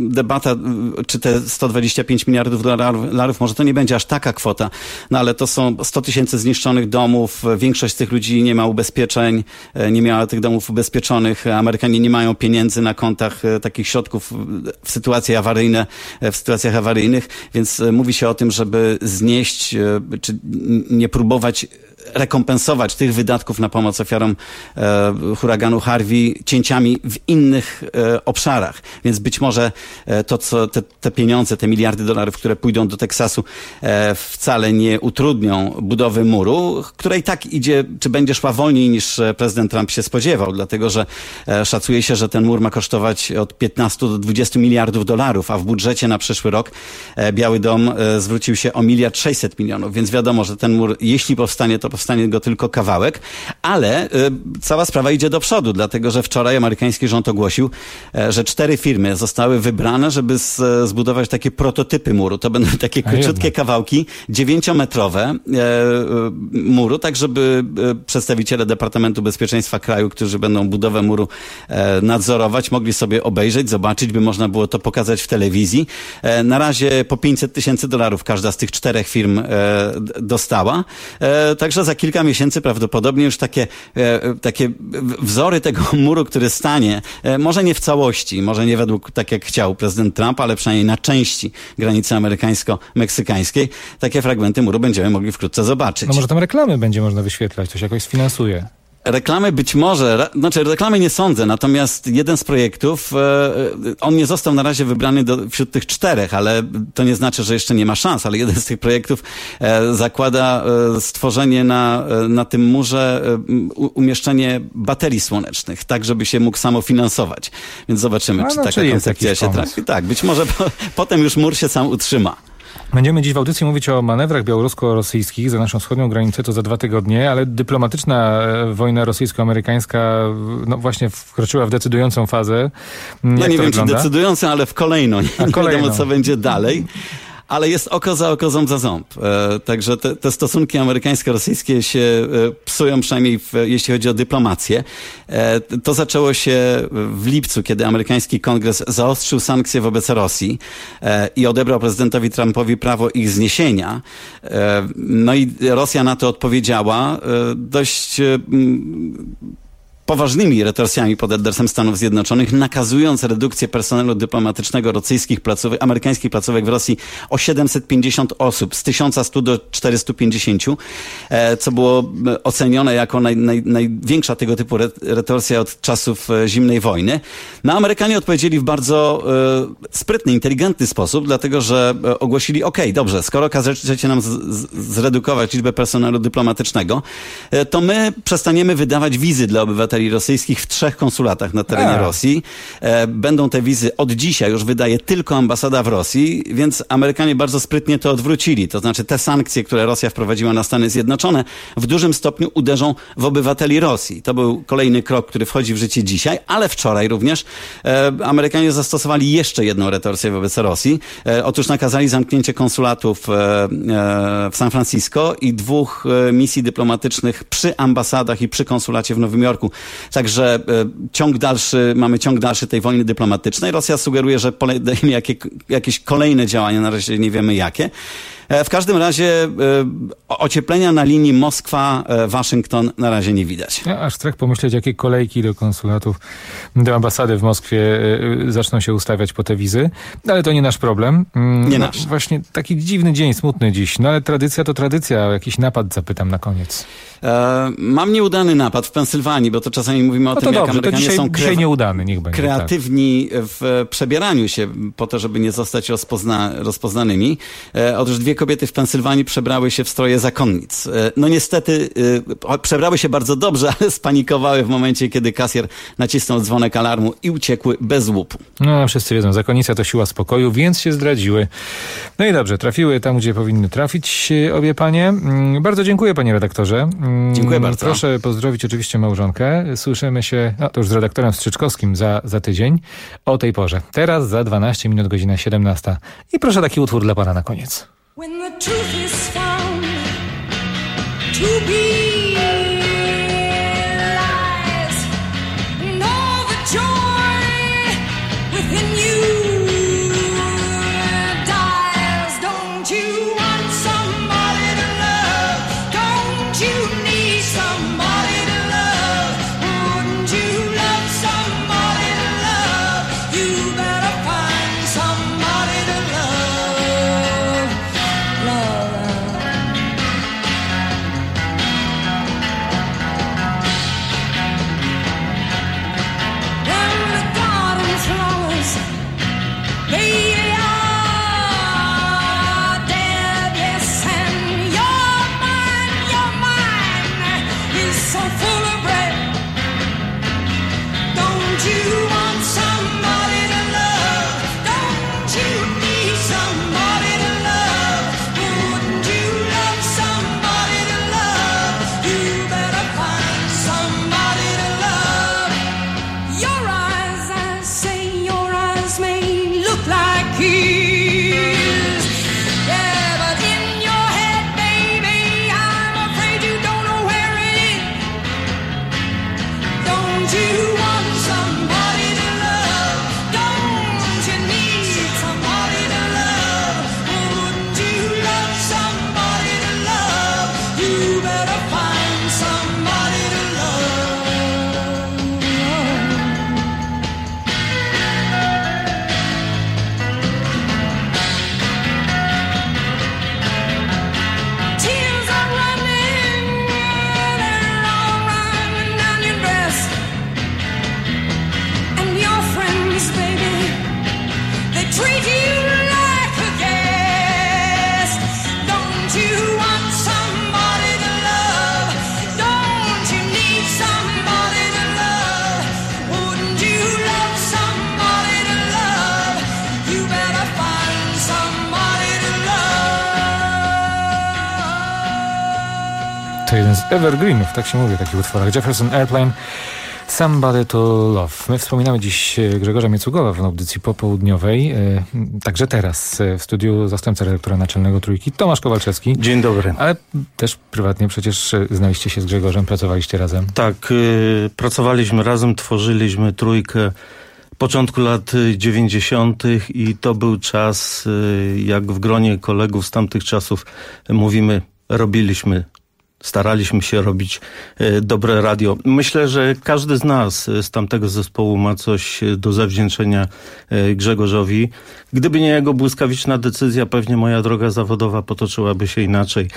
czy te $125 miliardów może to nie będzie aż taka kwota, no ale to są 100 tysięcy zniszczonych domów, większość z tych ludzi nie ma ubezpieczeń, nie miała tych domów ubezpieczonych, Amerykanie nie mają pieniędzy na kontach takich środków w sytuacjach awaryjnych, więc mówi się o tym, żeby znieść, czy nie próbować rekompensować tych wydatków na pomoc ofiarom huraganu Harvey cięciami w innych obszarach. Więc być może te pieniądze, te $1 miliardy, które pójdą do Teksasu, wcale nie utrudnią budowy muru, która i tak idzie, czy będzie szła wolniej niż prezydent Trump się spodziewał, dlatego że szacuje się, że ten mur ma kosztować od 15 do 20 miliardów dolarów, a w budżecie na przyszły rok Biały Dom zwrócił się o $1,6 miliardów, więc wiadomo, że ten mur, jeśli powstanie, to powstanie go tylko kawałek, ale cała sprawa idzie do przodu, dlatego że wczoraj amerykański rząd ogłosił, że 4 firmy zostały wybrane, żeby zbudować takie prototypy muru. To będą takie króciutkie kawałki, 9-metrowe muru, tak żeby przedstawiciele Departamentu Bezpieczeństwa kraju, którzy będą budowę muru nadzorować, mogli sobie obejrzeć, zobaczyć, by można było to pokazać w telewizji. Na razie po $500,000 każda z tych 4 firm dostała. Także za kilka miesięcy prawdopodobnie już takie wzory tego muru, który stanie, może nie w całości, może nie według tak jak chciał prezydent Trump, ale przynajmniej na części granicy amerykańsko-meksykańskiej, takie fragmenty muru będziemy mogli wkrótce zobaczyć. No może tam reklamy będzie można wyświetlać, to się jakoś sfinansuje. Reklamy być może, reklamy nie sądzę, natomiast jeden z projektów, on nie został na razie wybrany wśród tych 4, ale to nie znaczy, że jeszcze nie ma szans, ale jeden z tych projektów zakłada stworzenie na tym murze umieszczenie baterii słonecznych, tak żeby się mógł samofinansować. Więc zobaczymy, czy taka koncepcja się trafi. Tak, być może potem już mur się sam utrzyma. Będziemy dziś w audycji mówić o manewrach białorusko-rosyjskich za naszą wschodnią granicę, to za 2 tygodnie, ale dyplomatyczna wojna rosyjsko-amerykańska właśnie wkroczyła w decydującą fazę. No nie wiem, czy decydującą, ale w kolejną. Nie wiadomo, co będzie dalej. Ale jest oko za oko, ząb za ząb. Także te stosunki amerykańsko-rosyjskie się psują, przynajmniej jeśli chodzi o dyplomację. To zaczęło się w lipcu, kiedy amerykański kongres zaostrzył sankcje wobec Rosji i odebrał prezydentowi Trumpowi prawo ich zniesienia. No i Rosja na to odpowiedziała dość poważnymi retorsjami pod adresem Stanów Zjednoczonych, nakazując redukcję personelu dyplomatycznego amerykańskich placówek w Rosji o 750 osób, z 1100 do 450, co było ocenione jako największa tego typu retorsja od czasów zimnej wojny. No Amerykanie odpowiedzieli w bardzo sprytny, inteligentny sposób, dlatego że ogłosili, dobrze, skoro każecie nam zredukować liczbę personelu dyplomatycznego, to my przestaniemy wydawać wizy dla obywateli obywateli rosyjskich w 3 konsulatach na terenie Rosji. Będą te wizy od dzisiaj już wydaje tylko ambasada w Rosji, więc Amerykanie bardzo sprytnie to odwrócili. To znaczy te sankcje, które Rosja wprowadziła na Stany Zjednoczone, w dużym stopniu uderzą w obywateli Rosji. To był kolejny krok, który wchodzi w życie dzisiaj, ale wczoraj również Amerykanie zastosowali jeszcze jedną retorsję wobec Rosji. Otóż nakazali zamknięcie konsulatów w San Francisco i 2 misji dyplomatycznych przy ambasadach i przy konsulacie w Nowym Jorku. Także mamy ciąg dalszy tej wojny dyplomatycznej. Rosja sugeruje, że podejmie jakieś kolejne działania, na razie nie wiemy jakie. W każdym razie ocieplenia na linii Moskwa-Waszyngton na razie nie widać. Aż strach pomyśleć, jakie kolejki do konsulatów, do ambasady w Moskwie zaczną się ustawiać po te wizy. Ale to nie nasz problem. Nie nasz. Właśnie taki dziwny dzień, smutny dziś. No ale tradycja to tradycja. O jakiś napad zapytam na koniec. Mam nieudany napad w Pensylwanii, bo to czasami mówimy o tym, jak Amerykanie są nieudany, niech będzie, kreatywni w przebieraniu się po to, żeby nie zostać rozpoznanymi. Otóż 2 kobiety w Pensylwanii przebrały się w stroje zakonnic. No niestety przebrały się bardzo dobrze, ale spanikowały w momencie, kiedy kasjer nacisnął dzwonek alarmu i uciekły bez łupu. No wszyscy wiedzą, zakonnica to siła spokoju, więc się zdradziły. No i dobrze, trafiły tam, gdzie powinny trafić obie panie. Bardzo dziękuję, panie redaktorze. Dziękuję bardzo. Proszę pozdrowić oczywiście małżonkę. Słyszymy się, to już z redaktorem Strzyczkowskim za tydzień o tej porze. Teraz za 12 minut, godzina 17. I proszę taki utwór dla pana na koniec. When the truth is found to be lies, and all the joy within you dies. Don't you want somebody to love? Don't you need somebody to love? Wouldn't you love somebody to love? You better find somebody to love. When the garden flowers, they are dead, yes, and your mind is so full of red. Don't you want somebody to love? Don't you need somebody to love? Wouldn't you love somebody to love? You better find somebody to love. Your eyes, I say, your eyes may look like his. Yeah, but in your head, baby, I'm afraid you don't know where it is. Don't you want somebody to love? Don't you need somebody to love? Wouldn't you love somebody to love? You better find somebody to love. Tears are running, they're all running down your dress. And your friends, baby, they treat you like a guest. Don't you want somebody to love? Don't you need somebody to love? Wouldn't you love somebody to love? You better find somebody to love. To jeden z evergreenów, tak się mówi o takich utworach. Jefferson Airplane, Somebody to Love. My wspominamy dziś Grzegorza Miecugowa w audycji popołudniowej. Także teraz w studiu zastępca redaktora naczelnego Trójki, Tomasz Kowalczewski. Dzień dobry. Ale też prywatnie przecież znaliście się z Grzegorzem, pracowaliście razem. Tak, pracowaliśmy razem, tworzyliśmy Trójkę początku lat 90. i to był czas, jak w gronie kolegów z tamtych czasów mówimy, staraliśmy się robić dobre radio. Myślę, że każdy z nas z tamtego zespołu ma coś do zawdzięczenia Grzegorzowi. Gdyby nie jego błyskawiczna decyzja, pewnie moja droga zawodowa potoczyłaby się inaczej.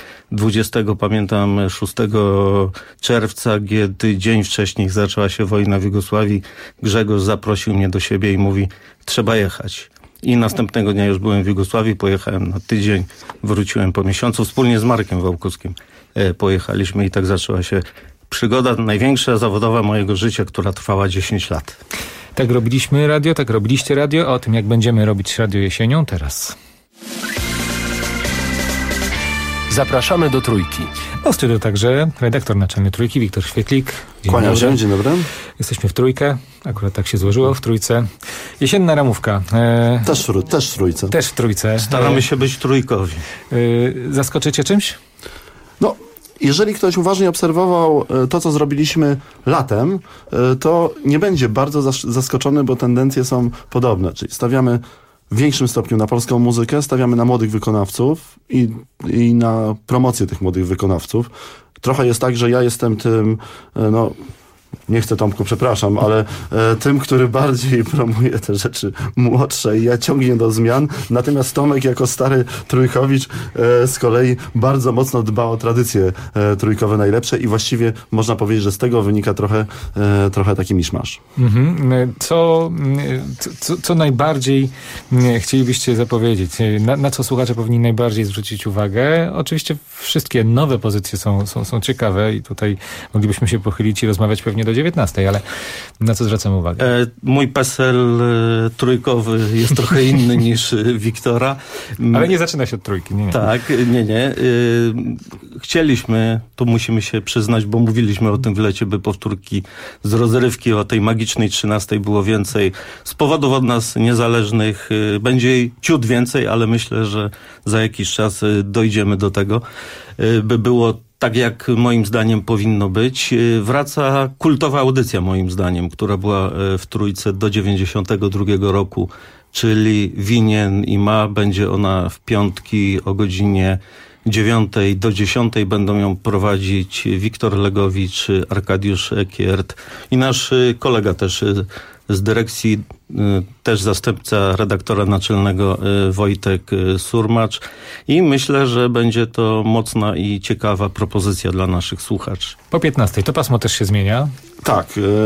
6 czerwca, kiedy dzień wcześniej zaczęła się wojna w Jugosławii, Grzegorz zaprosił mnie do siebie i mówi, trzeba jechać. I następnego dnia już byłem w Jugosławii, pojechałem na tydzień, wróciłem po miesiącu, wspólnie z Markiem Wałkowskim pojechaliśmy i tak zaczęła się przygoda największa zawodowa mojego życia, która trwała 10 lat. Tak robiliśmy radio, tak robiliście radio, a o tym jak będziemy robić radio jesienią teraz. Zapraszamy do Trójki. W studiu także redaktor naczelny Trójki, Wiktor Świetlik. Kłaniam się, dzień dobry. Jesteśmy w Trójkę, akurat tak się złożyło, w Trójce. Jesienna ramówka. Też w Trójce. Też w Trójce. Staramy się być trójkowi. Zaskoczycie czymś? No, jeżeli ktoś uważnie obserwował to, co zrobiliśmy latem, to nie będzie bardzo zaskoczony, bo tendencje są podobne. Czyli stawiamy w większym stopniu na polską muzykę, stawiamy na młodych wykonawców i na promocję tych młodych wykonawców. Trochę jest tak, że ja jestem tym, nie chcę, Tomku, przepraszam, ale tym, który bardziej promuje te rzeczy młodsze i ja ciągnie do zmian. Natomiast Tomek jako stary trójkowicz z kolei bardzo mocno dba o tradycje trójkowe najlepsze i właściwie można powiedzieć, że z tego wynika trochę taki miszmasz. Co najbardziej chcielibyście zapowiedzieć? Na co słuchacze powinni najbardziej zwrócić uwagę? Oczywiście wszystkie nowe pozycje są ciekawe i tutaj moglibyśmy się pochylić i rozmawiać pewnie do 19, ale na co zwracamy uwagę? Mój PESEL trójkowy jest trochę inny niż Wiktora. Ale nie zaczyna się od trójki. Nie. Tak, nie. Chcieliśmy, tu musimy się przyznać, bo mówiliśmy o tym w lecie, by powtórki z rozrywki o tej magicznej 13 było więcej. Z powodów od nas niezależnych będzie ciut więcej, ale myślę, że za jakiś czas dojdziemy do tego, by było tak, jak moim zdaniem powinno być. Wraca kultowa audycja, moim zdaniem, która była w Trójce do 92 roku, czyli Winien i Ma. Będzie ona w piątki o godzinie 9 do 10. Będą ją prowadzić Wiktor Legowicz, Arkadiusz Ekiert i nasz kolega też z dyrekcji, też zastępca redaktora naczelnego Wojtek Surmacz i myślę, że będzie to mocna i ciekawa propozycja dla naszych słuchaczy. Po 15 to pasmo też się zmienia? Tak.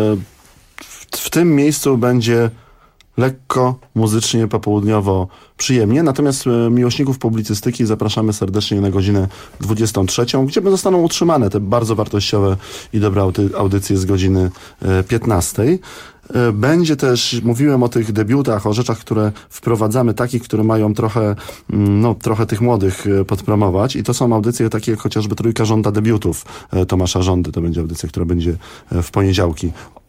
W tym miejscu będzie lekko, muzycznie, popołudniowo przyjemnie. Natomiast miłośników publicystyki zapraszamy serdecznie na godzinę 23, gdzie zostaną utrzymane te bardzo wartościowe i dobre audycje z godziny 15. Będzie też, mówiłem o tych debiutach, o rzeczach, które wprowadzamy, takich, które mają trochę tych młodych podpromować i to są audycje takie jak chociażby Trójka żąda debiutów Tomasza Żądy. To będzie audycja, która będzie w poniedziałki.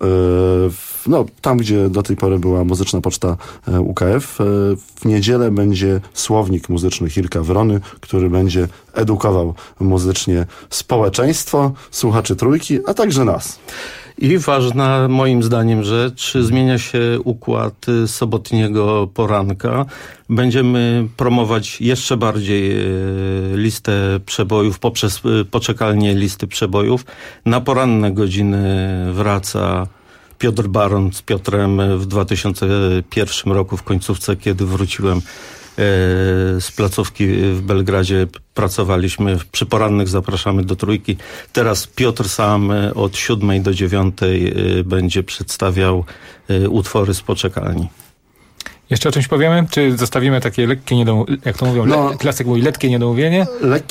Tam, gdzie do tej pory była muzyczna poczta UKF. W niedzielę będzie słownik muzyczny Hilka Wrony, który będzie edukował muzycznie społeczeństwo, słuchaczy Trójki, a także nas. I ważna moim zdaniem rzecz, zmienia się układ sobotniego poranka. Będziemy promować jeszcze bardziej listę przebojów poprzez poczekalnię listy przebojów. Na poranne godziny wraca Piotr Baron z Piotrem w 2001 roku, w końcówce, kiedy wróciłem z placówki w Belgradzie. Pracowaliśmy przy porannych, zapraszamy do Trójki. Teraz Piotr sam od 7 do 9 będzie przedstawiał utwory z poczekalni. Jeszcze o czymś powiemy? Czy zostawimy takie lekkie jak to mówią, klasyk mówi, letkie niedomówienie?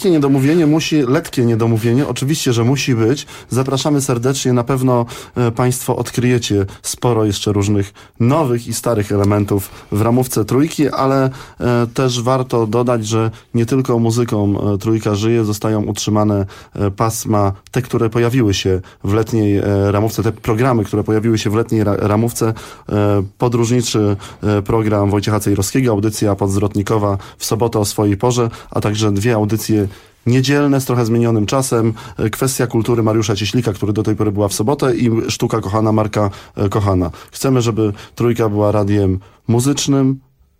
Letkie niedomówienie, oczywiście, że musi być. Zapraszamy serdecznie, na pewno Państwo odkryjecie sporo jeszcze różnych nowych i starych elementów w ramówce Trójki, ale też warto dodać, że nie tylko muzyką Trójka żyje, zostają utrzymane pasma, te, które pojawiły się w letniej ramówce, te programy, które pojawiły się w letniej ramówce, podróżniczy program Wojciecha Cejrowskiego, audycja podzwrotnikowa w sobotę o swojej porze, a także 2 audycje niedzielne z trochę zmienionym czasem, kwestia kultury Mariusza Cieślika, który do tej pory była w sobotę i sztuka kochana Marka Kochana. Chcemy, żeby Trójka była radiem muzycznym,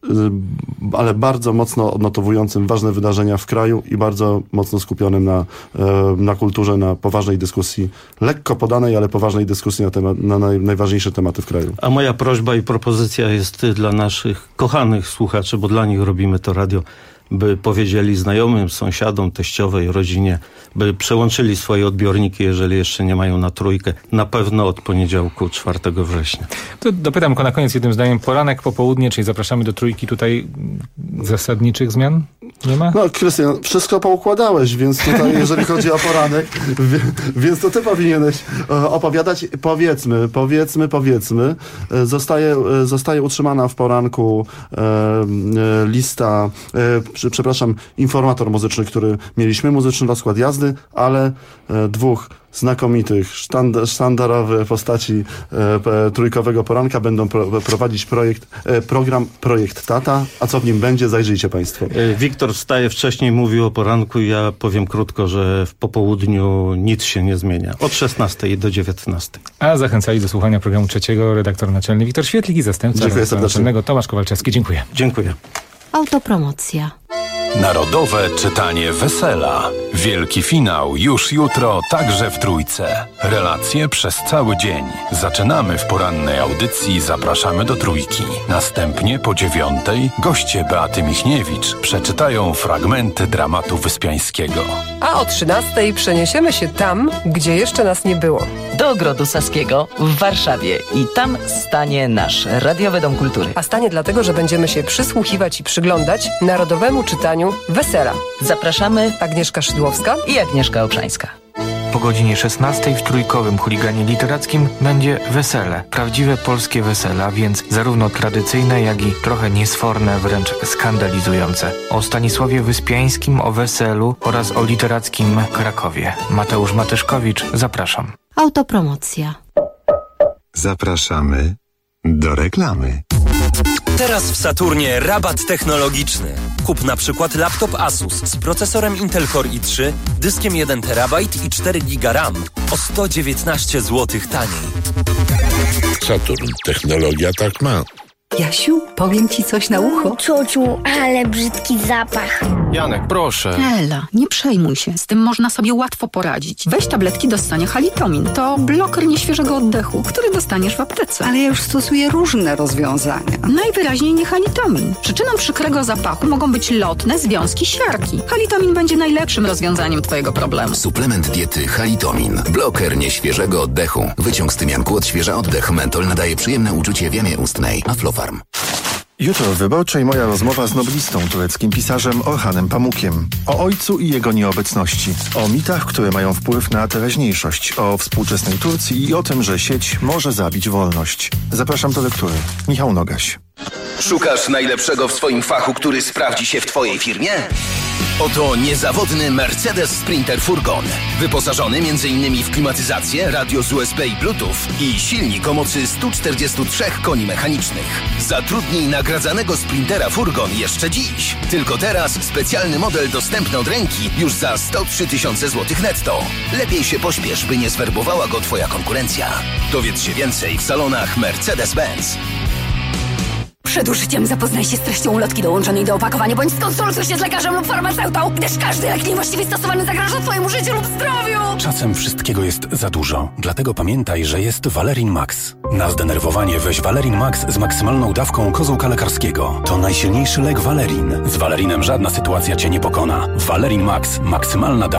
ale bardzo mocno odnotowującym ważne wydarzenia w kraju i bardzo mocno skupionym na kulturze, na poważnej dyskusji, lekko podanej, ale poważnej dyskusji na najważniejsze tematy w kraju. A moja prośba i propozycja jest dla naszych kochanych słuchaczy, bo dla nich robimy to radio, by powiedzieli znajomym, sąsiadom, teściowej, rodzinie, by przełączyli swoje odbiorniki, jeżeli jeszcze nie mają na Trójkę, na pewno od poniedziałku 4 września. To dopytam tylko na koniec jednym zdaniem. Poranek, popołudnie, czyli zapraszamy do Trójki tutaj zasadniczych zmian? Nie ma? No, Krystian, wszystko poukładałeś, więc tutaj, jeżeli chodzi o poranek, więc to ty powinieneś opowiadać. Powiedzmy, zostaje utrzymana w poranku lista, informator muzyczny, który mieliśmy, muzyczny rozkład jazdy, ale dwóch znakomitych, sztandarowych postaci trójkowego poranka będą prowadzić program Projekt Tata. A co w nim będzie, zajrzyjcie państwo. Wiktor wstaje wcześniej, mówi o poranku i ja powiem krótko, że w popołudniu nic się nie zmienia. Od 16 do 19. A zachęcali do słuchania programu trzeciego redaktor naczelny Wiktor Świetlik i zastępca redaktora naczelnego Tomasz Kowalczewski. Dziękuję. Dziękuję. Autopromocja. Narodowe czytanie Wesela. Wielki finał już jutro, także w Trójce. Relacje przez cały dzień. Zaczynamy w porannej audycji, zapraszamy do Trójki. Następnie po 9:00 goście Beaty Michniewicz przeczytają fragmenty dramatu Wyspiańskiego. A o 13:00 przeniesiemy się tam, gdzie jeszcze nas nie było. Do Ogrodu Saskiego w Warszawie. I tam stanie nasz Radiowy Dom Kultury. A stanie dlatego, że będziemy się przysłuchiwać i przyglądać narodowemu czytaniu Wesela. Zapraszamy Agnieszka Szydłowska i Agnieszka Obszańska. Po godzinie 16:00 w Trójkowym Chuliganie Literackim będzie wesele. Prawdziwe polskie wesela, więc zarówno tradycyjne, jak i trochę niesforne, wręcz skandalizujące. O Stanisławie Wyspiańskim, o weselu oraz o literackim Krakowie. Mateusz Matyszkowicz, zapraszam. Autopromocja. Zapraszamy do reklamy. Teraz w Saturnie rabat technologiczny. Kup na przykład laptop Asus z procesorem Intel Core i3, dyskiem 1 TB i 4 GB RAM o 119 zł taniej. Saturn. Technologia tak ma. Jasiu, powiem ci coś na ucho. Ciociu, ale brzydki zapach. Janek, proszę. Ela, nie przejmuj się. Z tym można sobie łatwo poradzić. Weź tabletki do ssania Halitomin. To bloker nieświeżego oddechu, który dostaniesz w aptece. Ale ja już stosuję różne rozwiązania. Najwyraźniej nie Halitomin. Przyczyną przykrego zapachu mogą być lotne związki siarki. Halitomin będzie najlepszym rozwiązaniem twojego problemu. Suplement diety Halitomin. Bloker nieświeżego oddechu. Wyciąg z tymianku odświeża oddech. Mentol nadaje przyjemne uczucie w jamie ustnej. Aflofarm. Jutro w Wyborczej moja rozmowa z noblistą, tureckim pisarzem Orhanem Pamukiem. O ojcu i jego nieobecności. O mitach, które mają wpływ na teraźniejszość. O współczesnej Turcji i o tym, że sieć może zabić wolność. Zapraszam do lektury. Michał Nogaś. Szukasz najlepszego w swoim fachu, który sprawdzi się w twojej firmie? Oto niezawodny Mercedes Sprinter Furgon. Wyposażony m.in. w klimatyzację, radio z USB i Bluetooth i silnik o mocy 143 koni mechanicznych. Zatrudnij nagradzanego Sprintera Furgon jeszcze dziś. Tylko teraz specjalny model dostępny od ręki już za 103 000 złotych netto. Lepiej się pośpiesz, by nie zwerbowała go twoja konkurencja. Dowiedz się więcej w salonach Mercedes-Benz. Przed użyciem zapoznaj się z treścią ulotki dołączonej do opakowania, bądź skonsultuj się z lekarzem lub farmaceutą, gdyż każdy lek niewłaściwie stosowany zagraża twojemu życiu lub zdrowiu. Czasem wszystkiego jest za dużo, dlatego pamiętaj, że jest Valerin Max. Na zdenerwowanie weź Valerin Max z maksymalną dawką kozłka lekarskiego. To najsilniejszy lek Valerin. Z Valerinem żadna sytuacja cię nie pokona. Valerin Max, maksymalna dawka.